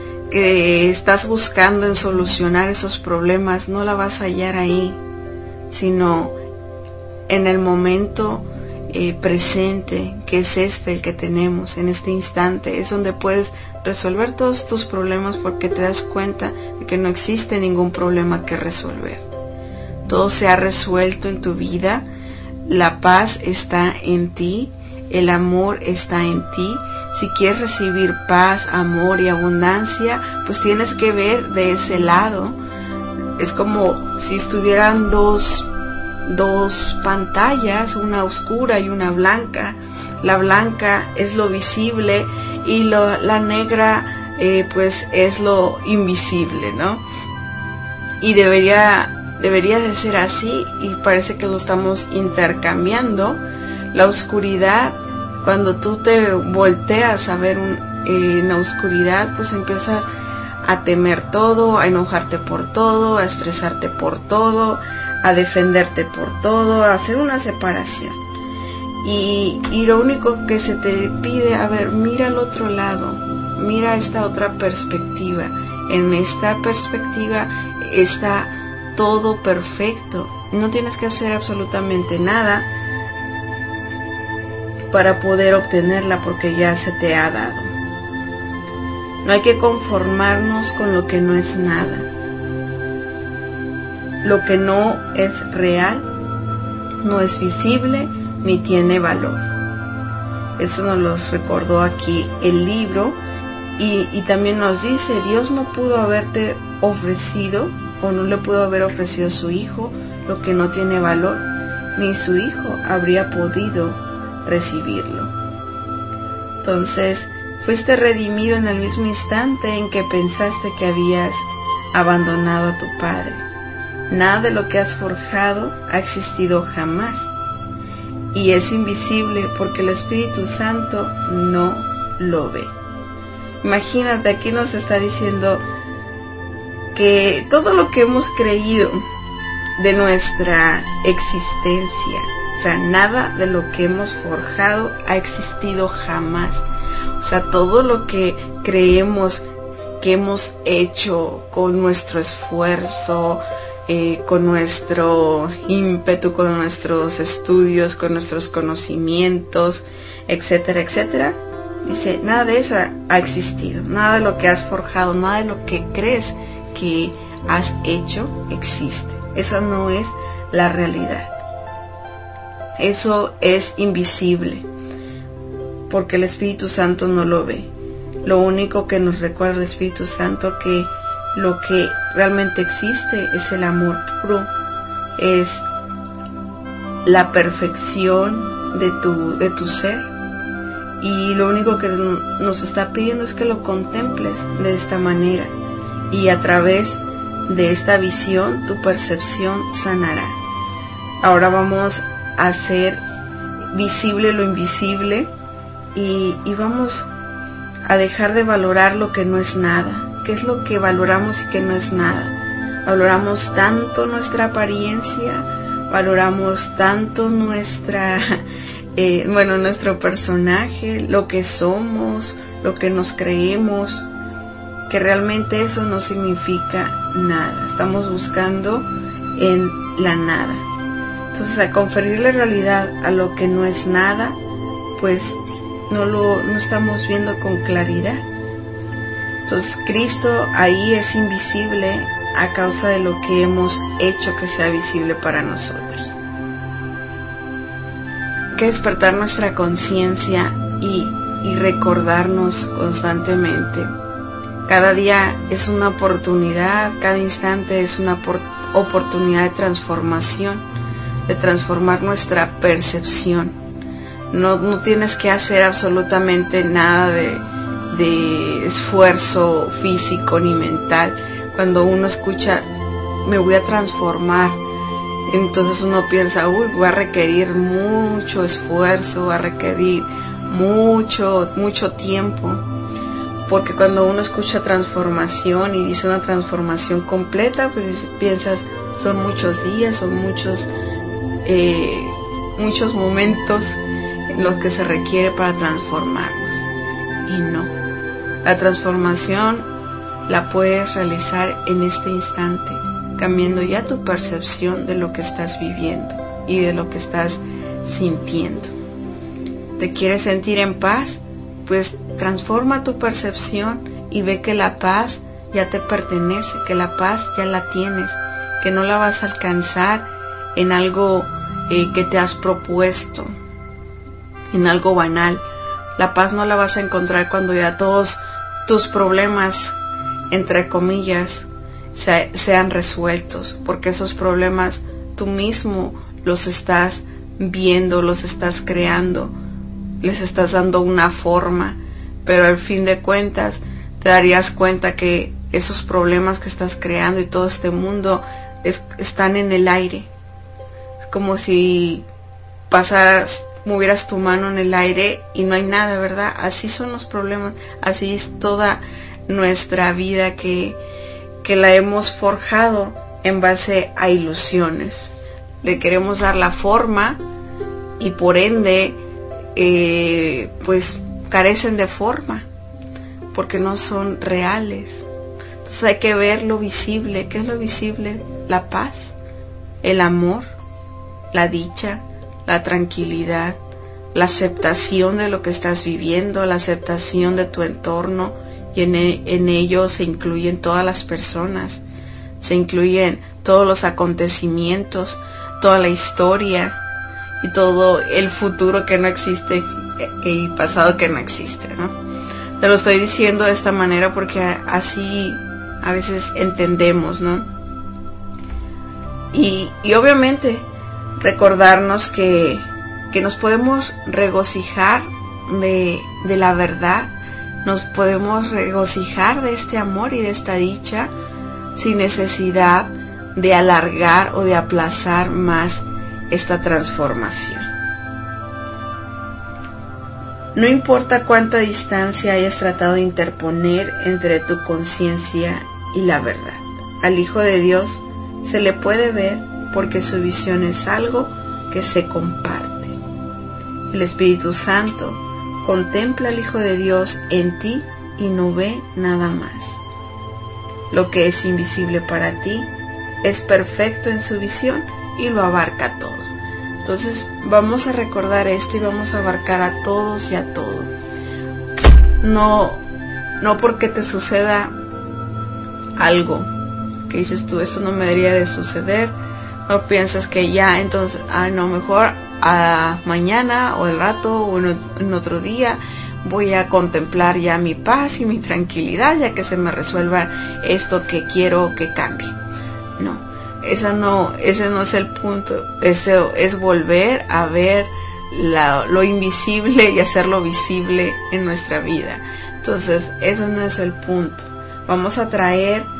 que estás buscando en solucionar esos problemas no la vas a hallar ahí, sino en el momento eh, presente, que es este el que tenemos en este instante. Es donde puedes resolver todos tus problemas porque te das cuenta de que no existe ningún problema que resolver. Todo se ha resuelto en tu vida, la paz está en ti, el amor está en ti. Si quieres recibir paz, amor y abundancia, pues tienes que ver de ese lado. Es como si estuvieran dos, dos pantallas, una oscura y una blanca. La blanca es lo visible y lo, la negra eh, pues es lo invisible, ¿no? Y debería... Debería de ser así y parece que lo estamos intercambiando. La oscuridad, cuando tú te volteas a ver un, eh, en la oscuridad, pues empiezas a temer todo, a enojarte por todo, a estresarte por todo, a defenderte por todo, a hacer una separación. Y, y lo único que se te pide, a ver, mira al otro lado, mira esta otra perspectiva. En esta perspectiva está todo perfecto, no tienes que hacer absolutamente nada para poder obtenerla porque ya se te ha dado. No hay que conformarnos con lo que no es nada. Lo que no es real, no es visible ni tiene valor. Eso nos lo recordó aquí el libro y, y también nos dice, Dios no pudo haberte ofrecido o no le pudo haber ofrecido su hijo lo que no tiene valor, ni su hijo habría podido recibirlo. Entonces, fuiste redimido en el mismo instante en que pensaste que habías abandonado a tu Padre. Nada de lo que has forjado ha existido jamás y es invisible porque el Espíritu Santo no lo ve. Imagínate, aquí nos está diciendo que todo lo que hemos creído de nuestra existencia, o sea, nada de lo que hemos forjado ha existido jamás. O sea, todo lo que creemos que hemos hecho con nuestro esfuerzo, eh, con nuestro ímpetu, con nuestros estudios, con nuestros conocimientos, etcétera, etcétera, dice, nada de eso ha, ha existido, nada de lo que has forjado, nada de lo que crees que has hecho existe. Esa no es la realidad. Eso es invisible porque el Espíritu Santo no lo ve. Lo único que nos recuerda el Espíritu Santo que lo que realmente existe es el amor puro, es la perfección de tu, de tu ser, y lo único que nos está pidiendo es que lo contemples de esta manera. Y a través de esta visión tu percepción sanará. Ahora vamos a hacer visible lo invisible y, y vamos a dejar de valorar lo que no es nada. ¿Qué es lo que valoramos y que no es nada? Valoramos tanto nuestra apariencia, valoramos tanto nuestra, eh, bueno, nuestro personaje, lo que somos, lo que nos creemos, que realmente eso no significa nada. Estamos buscando en la nada. Entonces, al conferirle realidad a lo que no es nada, pues no lo no estamos viendo con claridad. Entonces, Cristo ahí es invisible a causa de lo que hemos hecho que sea visible para nosotros. Hay que despertar nuestra conciencia y, y recordarnos constantemente. Cada día es una oportunidad, cada instante es una por, oportunidad de transformación, de transformar nuestra percepción. No, no tienes que hacer absolutamente nada de, de esfuerzo físico ni mental. Cuando uno escucha, me voy a transformar, entonces uno piensa, uy, voy a requerir mucho esfuerzo, va a requerir mucho, mucho tiempo. Porque cuando uno escucha transformación y dice una transformación completa, pues piensas, son muchos días, son muchos, eh, muchos momentos en los que se requiere para transformarnos. Y no, la transformación la puedes realizar en este instante, cambiando ya tu percepción de lo que estás viviendo y de lo que estás sintiendo. ¿Te quieres sentir en paz? Pues transforma tu percepción y ve que la paz ya te pertenece, que la paz ya la tienes, que no la vas a alcanzar en algo eh, que te has propuesto, en algo banal. La paz no la vas a encontrar cuando ya todos tus problemas, entre comillas, se, sean resueltos, porque esos problemas tú mismo los estás viendo, los estás creando, les estás dando una forma, pero al fin de cuentas te darías cuenta que esos problemas que estás creando y todo este mundo es, están en el aire. Es como si pasaras, movieras tu mano en el aire y no hay nada, ¿verdad? Así son los problemas, así es toda nuestra vida que, que la hemos forjado en base a ilusiones. Le queremos dar la forma y por ende Eh, pues carecen de forma porque no son reales. Entonces hay que ver lo visible. ¿Qué es lo visible? La paz, el amor, la dicha, la tranquilidad, la aceptación de lo que estás viviendo, la aceptación de tu entorno, y en, en ello se incluyen todas las personas, se incluyen todos los acontecimientos, toda la historia y todo el futuro que no existe y pasado que no existe, ¿no? Te lo estoy diciendo de esta manera porque así a veces entendemos, ¿no? Y, y obviamente recordarnos que, que nos podemos regocijar de, de la verdad, nos podemos regocijar de este amor y de esta dicha sin necesidad de alargar o de aplazar más esta transformación. No importa cuánta distancia hayas tratado de interponer entre tu conciencia y la verdad, al Hijo de Dios se le puede ver porque su visión es algo que se comparte. El Espíritu Santo contempla al Hijo de Dios en ti y no ve nada más. Lo que es invisible para ti es perfecto en su visión y lo abarca todo. Entonces vamos a recordar esto y vamos a abarcar a todos y a todo. No, no porque te suceda algo que dices tú, esto no me debería de suceder, no piensas que ya, entonces, ah, no, mejor a mañana o el rato o en, en otro día voy a contemplar ya mi paz y mi tranquilidad, ya que se me resuelva esto que quiero que cambie. No. Esa no, ese no es el punto. Ese es volver a ver la, lo invisible y hacerlo visible en nuestra vida. Entonces, eso no es el punto. Vamos a traer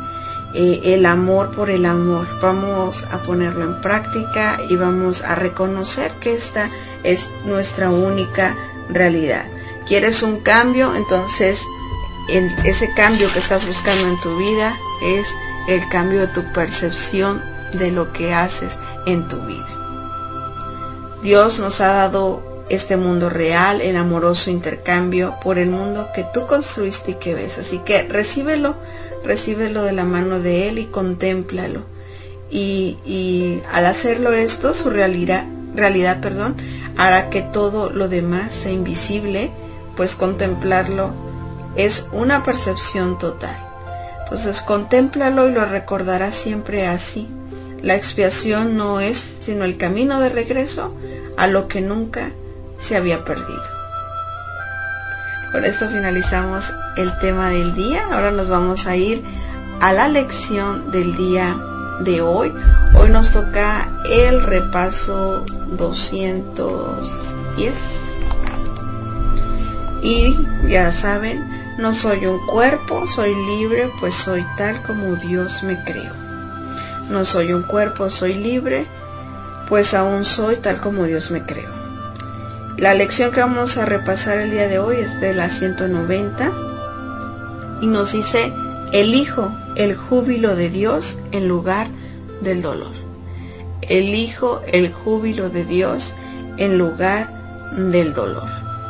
eh, el amor por el amor. Vamos a ponerlo en práctica y vamos a reconocer que esta es nuestra única realidad. ¿Quieres un cambio? Entonces el, ese cambio que estás buscando en tu vida es el cambio de tu percepción de lo que haces en tu vida. Dios nos ha dado este mundo real, el amoroso intercambio por el mundo que tú construiste y que ves. Así que recíbelo, recíbelo de la mano de Él y contémplalo. Y, y al hacerlo esto, su realidad, realidad, perdón, hará que todo lo demás sea invisible, pues contemplarlo es una percepción total. Entonces contémplalo y lo recordarás siempre así. La expiación no es sino el camino de regreso a lo que nunca se había perdido. Con esto finalizamos el tema del día. Ahora nos vamos a ir a la lección del día de hoy. Hoy nos toca el repaso doscientos diez. Y ya saben, no soy un cuerpo, soy libre, pues soy tal como Dios me creó. No soy un cuerpo, soy libre, pues aún soy tal como Dios me creó. La lección que vamos a repasar el día de hoy es de la ciento noventa y nos dice: elijo el júbilo de Dios en lugar del dolor. Elijo el júbilo de Dios en lugar del dolor.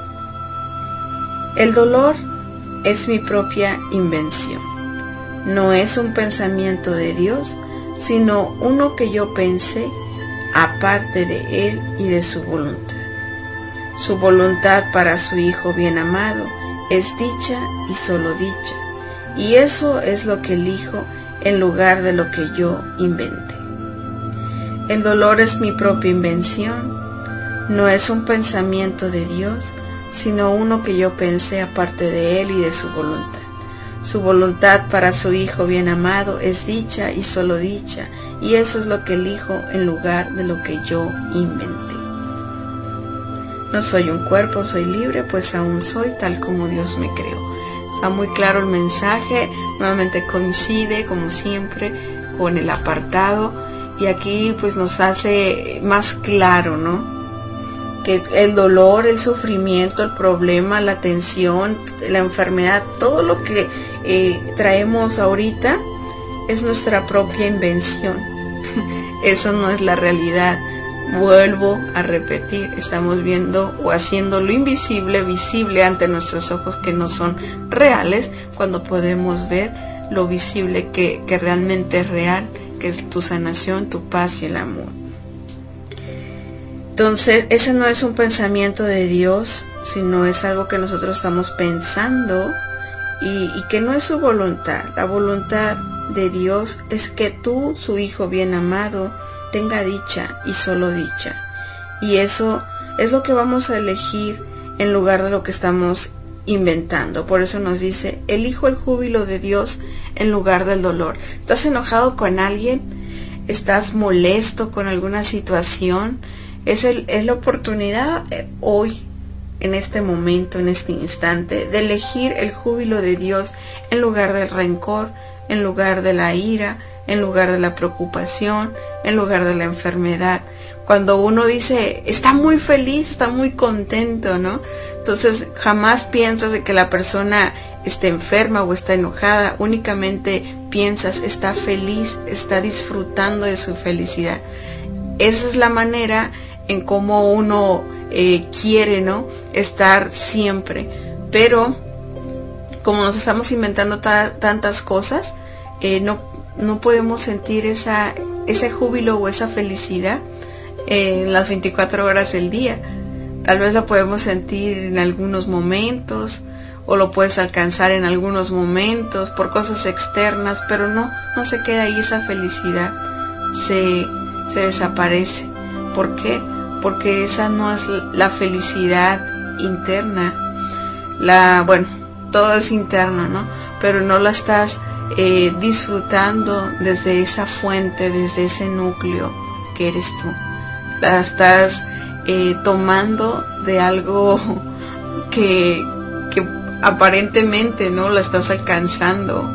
El dolor es mi propia invención. No es un pensamiento de Dios, sino uno que yo pensé aparte de Él y de su voluntad. Su voluntad para su Hijo bien amado es dicha y solo dicha, y eso es lo que elijo en lugar de lo que yo inventé. El dolor es mi propia invención, no es un pensamiento de Dios, sino uno que yo pensé aparte de Él y de su voluntad. Su voluntad para su Hijo bien amado es dicha y solo dicha, y eso es lo que elijo en lugar de lo que yo inventé. No soy un cuerpo, soy libre, pues aún soy tal como Dios me creó. Está muy claro el mensaje, nuevamente coincide como siempre con el apartado, y aquí pues nos hace más claro, ¿no? Que el dolor, el sufrimiento, el problema, la tensión, la enfermedad, todo lo que eh, traemos ahorita es nuestra propia invención. Eso no es la realidad. Vuelvo a repetir, estamos viendo o haciendo lo invisible visible ante nuestros ojos, que no son reales, cuando podemos ver lo visible que, que realmente es real, que es tu sanación, tu paz y el amor. Entonces, ese no es un pensamiento de Dios, sino es algo que nosotros estamos pensando y, y que no es su voluntad. La voluntad de Dios es que tú, su Hijo bien amado, tenga dicha y solo dicha. Y eso es lo que vamos a elegir en lugar de lo que estamos inventando. Por eso nos dice: elijo el júbilo de Dios en lugar del dolor. ¿Estás enojado con alguien? ¿Estás molesto con alguna situación? Es, el, es la oportunidad hoy, en este momento, en este instante, de elegir el júbilo de Dios en lugar del rencor, en lugar de la ira, en lugar de la preocupación, en lugar de la enfermedad. Cuando uno dice, está muy feliz, está muy contento, ¿no? Entonces jamás piensas de que la persona esté enferma o está enojada, únicamente piensas, está feliz, está disfrutando de su felicidad. Esa es la manera en cómo uno eh, quiere, ¿no?, estar siempre. Pero como nos estamos inventando ta- tantas cosas, eh, no, no podemos sentir esa, ese júbilo o esa felicidad eh, en las veinticuatro horas del día. Tal vez lo podemos sentir en algunos momentos, o lo puedes alcanzar en algunos momentos por cosas externas, pero no, no se queda ahí esa felicidad, se, se desaparece. ¿Por qué? Porque esa no es la felicidad interna. La, bueno, todo es interno, ¿no? Pero no la estás eh, disfrutando desde esa fuente, desde ese núcleo que eres tú. La estás eh, tomando de algo que, que aparentemente no la estás alcanzando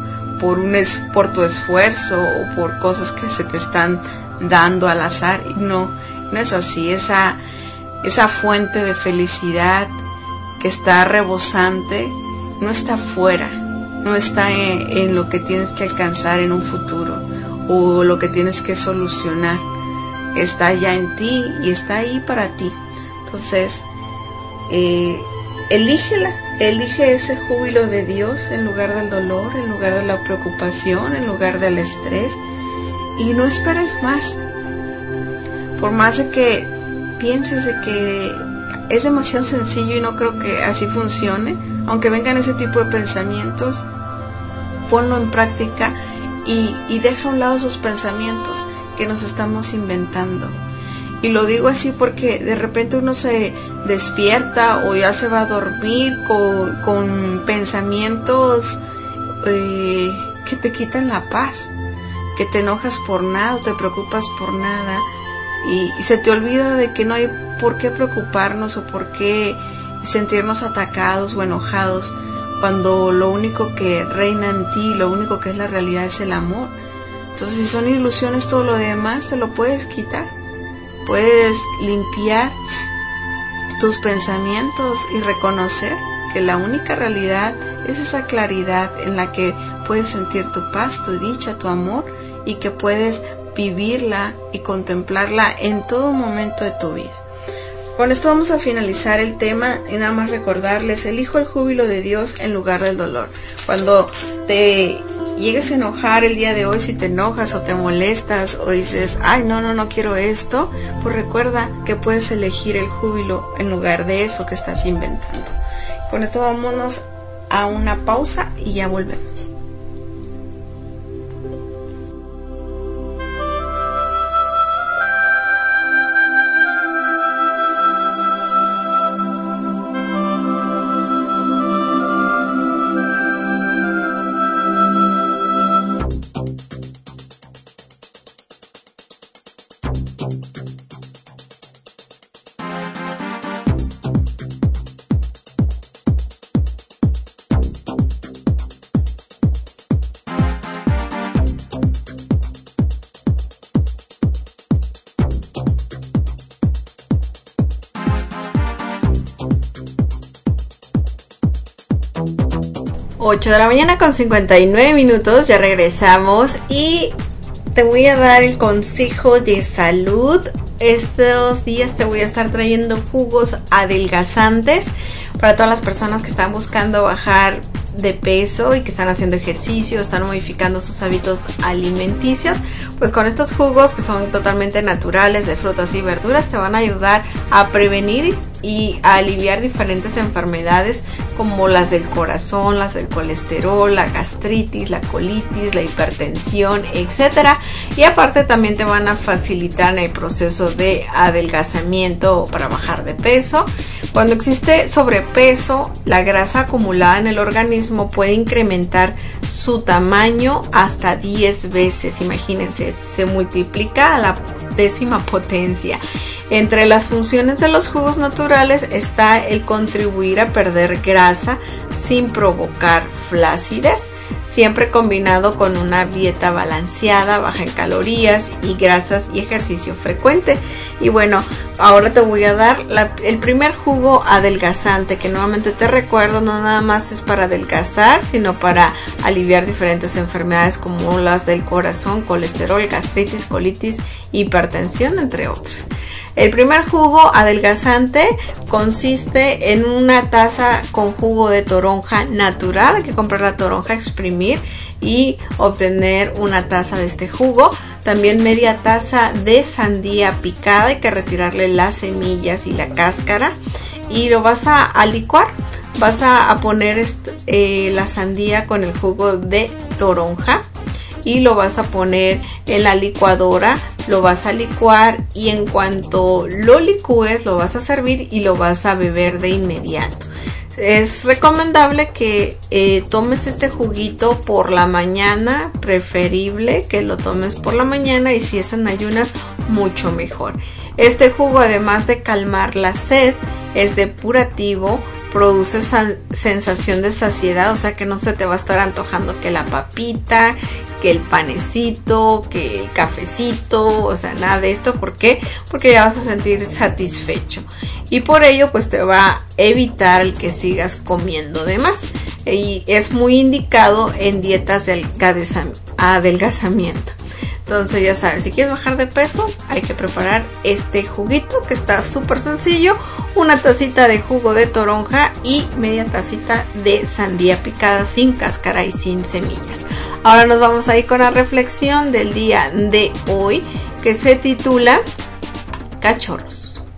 por, un es, por tu esfuerzo o por cosas que se te están dando al azar. No, no es así. Esa, esa fuente de felicidad que está rebosante no está afuera, no está en, en lo que tienes que alcanzar en un futuro o lo que tienes que solucionar. Está ya en ti y está ahí para ti. Entonces, eh, elígela, elige ese júbilo de Dios en lugar del dolor, en lugar de la preocupación, en lugar del estrés, y no esperes más. Por más de que pienses de que es demasiado sencillo y no creo que así funcione, aunque vengan ese tipo de pensamientos, ponlo en práctica y, y deja a un lado esos pensamientos que nos estamos inventando. Y lo digo así porque de repente uno se despierta o ya se va a dormir con, con pensamientos eh, que te quitan la paz, que te enojas por nada o te preocupas por nada y, y se te olvida de que no hay por qué preocuparnos o por qué sentirnos atacados o enojados cuando lo único que reina en ti, lo único que es la realidad es el amor. Entonces, si son ilusiones, todo lo demás te lo puedes quitar. Puedes limpiar tus pensamientos y reconocer que la única realidad es esa claridad en la que puedes sentir tu paz, tu dicha, tu amor y que puedes vivirla y contemplarla en todo momento de tu vida. Con esto vamos a finalizar el tema y nada más recordarles, elijo el júbilo de Dios en lugar del dolor. Cuando te llegues a enojar el día de hoy, si te enojas o te molestas o dices, ay no, no, no quiero esto, pues recuerda que puedes elegir el júbilo en lugar de eso que estás inventando. Con esto vámonos a una pausa y ya volvemos. ocho de la mañana con cincuenta y nueve minutos, ya regresamos y te voy a dar el consejo de salud. Estos días te voy a estar trayendo jugos adelgazantes para todas las personas que están buscando bajar de peso y que están haciendo ejercicio, están modificando sus hábitos alimenticios. Pues con estos jugos que son totalmente naturales de frutas y verduras te van a ayudar a prevenir y a aliviar diferentes enfermedades como las del corazón, las del colesterol, la gastritis, la colitis, la hipertensión, etcétera. Y aparte también te van a facilitar en el proceso de adelgazamiento para bajar de peso. Cuando existe sobrepeso, la grasa acumulada en el organismo puede incrementar su tamaño hasta diez veces. Imagínense, se multiplica a la décima potencia. Entre las funciones de los jugos naturales está el contribuir a perder grasa sin provocar flacidez, siempre combinado con una dieta balanceada, baja en calorías y grasas y ejercicio frecuente. Y bueno, ahora te voy a dar la, el primer jugo adelgazante, que nuevamente te recuerdo, no nada más es para adelgazar, sino para aliviar diferentes enfermedades como las del corazón, colesterol, gastritis, colitis, hipertensión, entre otros. El primer jugo adelgazante consiste en una taza con jugo de toronja natural. Hay que comprar la toronja, exprimir y obtener una taza de este jugo. También media taza de sandía picada, hay que retirarle las semillas y la cáscara y lo vas a, a licuar. Vas a, a poner est, eh, la sandía con el jugo de toronja y lo vas a poner en la licuadora, lo vas a licuar y en cuanto lo licúes lo vas a servir y lo vas a beber de inmediato. Es recomendable que eh, tomes este juguito por la mañana, preferible que lo tomes por la mañana, y si es en ayunas mucho mejor. Este jugo, además de calmar la sed, es depurativo produce esa sensación de saciedad, o sea que no se te va a estar antojando que la papita, que el panecito, que el cafecito, o sea, nada de esto. ¿Por qué? Porque ya vas a sentir satisfecho y por ello pues te va a evitar el que sigas comiendo de más, y es muy indicado en dietas de adelgazamiento. Entonces ya sabes, si quieres bajar de peso hay que preparar este juguito que está súper sencillo: una tacita de jugo de toronja y media tacita de sandía picada sin cáscara y sin semillas. Ahora nos vamos a ir con la reflexión del día de hoy, que se titula Cachorros.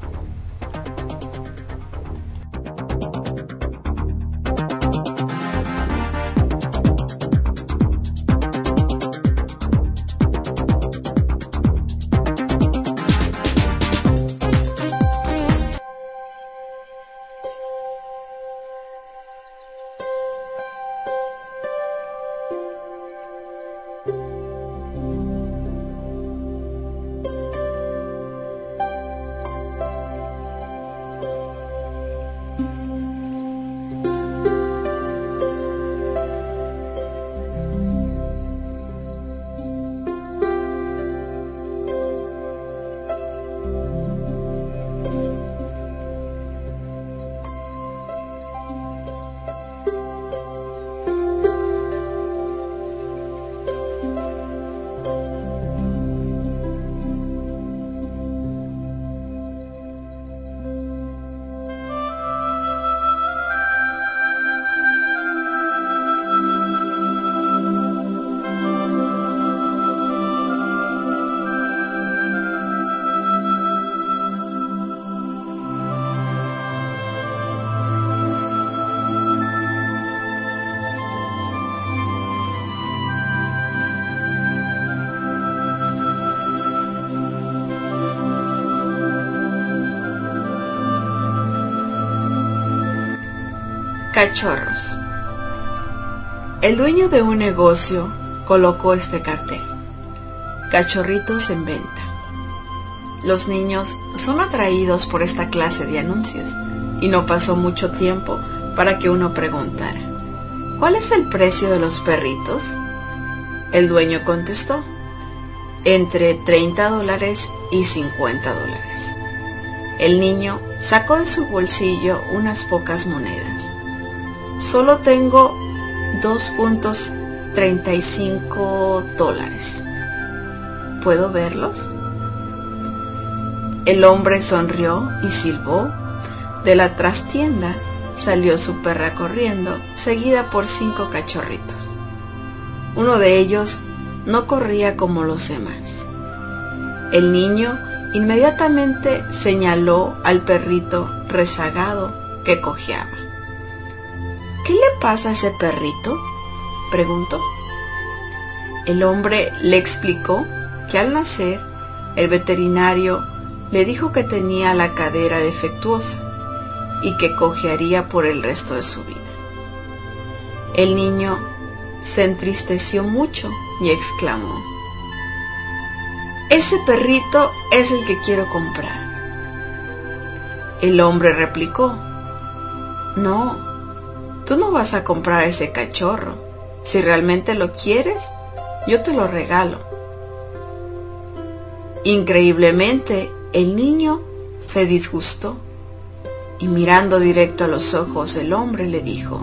Cachorros. El dueño de un negocio colocó este cartel: cachorritos en venta. Los niños son atraídos por esta clase de anuncios y no pasó mucho tiempo para que uno preguntara: ¿cuál es el precio de los perritos? El dueño contestó: entre treinta dólares y cincuenta dólares. El niño sacó de su bolsillo unas pocas monedas. Solo tengo dos puntos treinta y cinco dólares. ¿Puedo verlos? El hombre sonrió y silbó. De la trastienda salió su perra corriendo, seguida por cinco cachorritos. Uno de ellos no corría como los demás. El niño inmediatamente señaló al perrito rezagado que cojeaba. ¿Qué le pasa a ese perrito?, preguntó. El hombre le explicó que al nacer el veterinario le dijo que tenía la cadera defectuosa y que cojearía por el resto de su vida. El niño se entristeció mucho y exclamó: «Ese perrito es el que quiero comprar». El hombre replicó: «No, tú no vas a comprar ese cachorro. Si realmente lo quieres, yo te lo regalo». Increíblemente, el niño se disgustó y mirando directo a los ojos del hombre le dijo: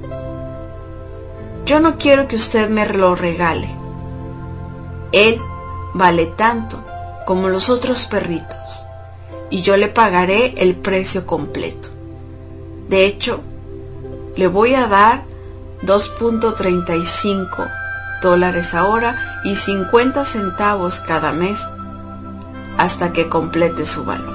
«Yo no quiero que usted me lo regale. Él vale tanto como los otros perritos y yo le pagaré el precio completo. De hecho, le voy a dar dos punto treinta y cinco dólares ahora y cincuenta centavos cada mes hasta que complete su valor».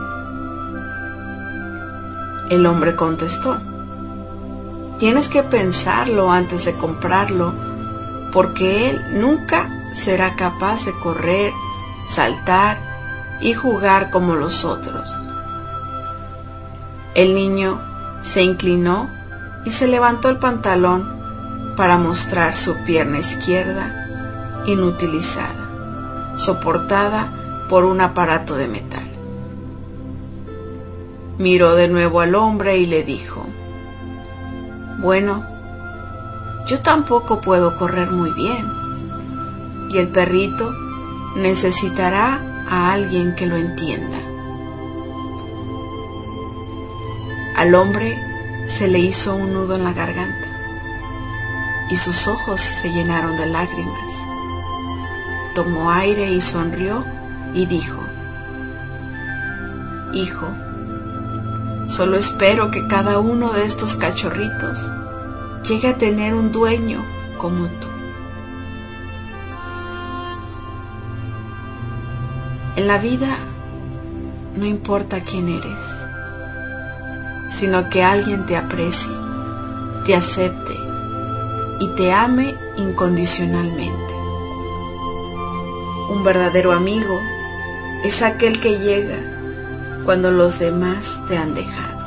El hombre contestó: «Tienes que pensarlo antes de comprarlo, porque él nunca será capaz de correr, saltar y jugar como los otros». El niño se inclinó y se levantó el pantalón para mostrar su pierna izquierda inutilizada, soportada por un aparato de metal. Miró de nuevo al hombre y le dijo: Bueno, yo tampoco puedo correr muy bien. Y el perrito necesitará a alguien que lo entienda. Al hombre se le hizo un nudo en la garganta y sus ojos se llenaron de lágrimas. Tomó aire y sonrió y dijo: Hijo, solo espero que cada uno de estos cachorritos llegue a tener un dueño como tú. En la vida no importa quién eres, sino que alguien te aprecie, te acepte y te ame incondicionalmente. Un verdadero amigo es aquel que llega cuando los demás te han dejado.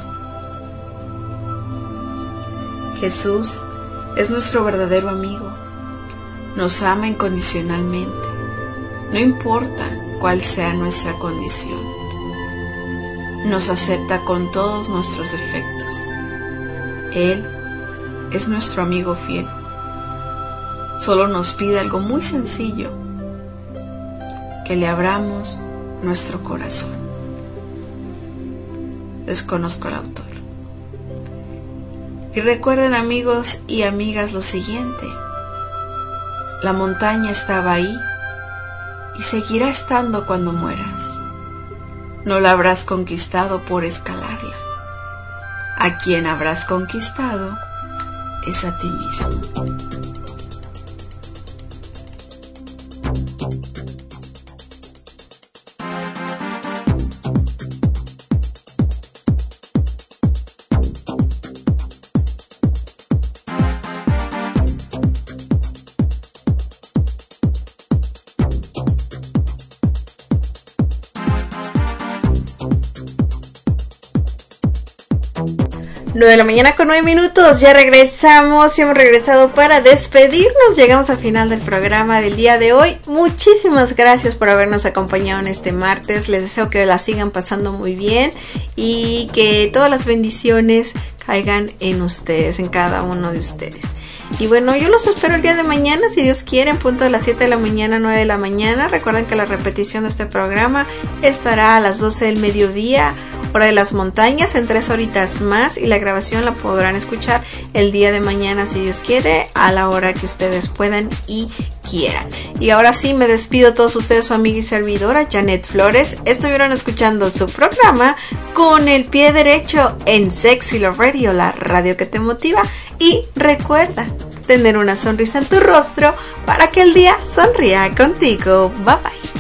Jesús es nuestro verdadero amigo. Nos ama incondicionalmente, no importa cuál sea nuestra condición. Nos acepta con todos nuestros defectos. Él es nuestro amigo fiel. Solo nos pide algo muy sencillo: que le abramos nuestro corazón. Desconozco al autor. Y recuerden, amigos y amigas, lo siguiente: la montaña estaba ahí y seguirá estando cuando mueras. No la habrás conquistado por escalarla. A quien habrás conquistado es a ti mismo. nueve de la mañana con nueve minutos, ya regresamos y hemos regresado para despedirnos. Llegamos al final del programa del día de hoy. Muchísimas gracias por habernos acompañado en este martes. Les deseo que la sigan pasando muy bien y que todas las bendiciones caigan en ustedes, en cada uno de ustedes. Y bueno, yo los espero el día de mañana, si Dios quiere, en punto de las siete de la mañana, nueve de la mañana. Recuerden que la repetición de este programa estará a las doce del mediodía, hora de las montañas, en tres horitas más. Y la grabación la podrán escuchar el día de mañana, si Dios quiere, a la hora que ustedes puedan y quieran. Y ahora sí, me despido a todos ustedes, su amiga y servidora, Janet Flores. Estuvieron escuchando su programa Con el Pie Derecho en Sexy Love Radio, la radio que te motiva. Y recuerda tener una sonrisa en tu rostro para que el día sonría contigo. Bye bye.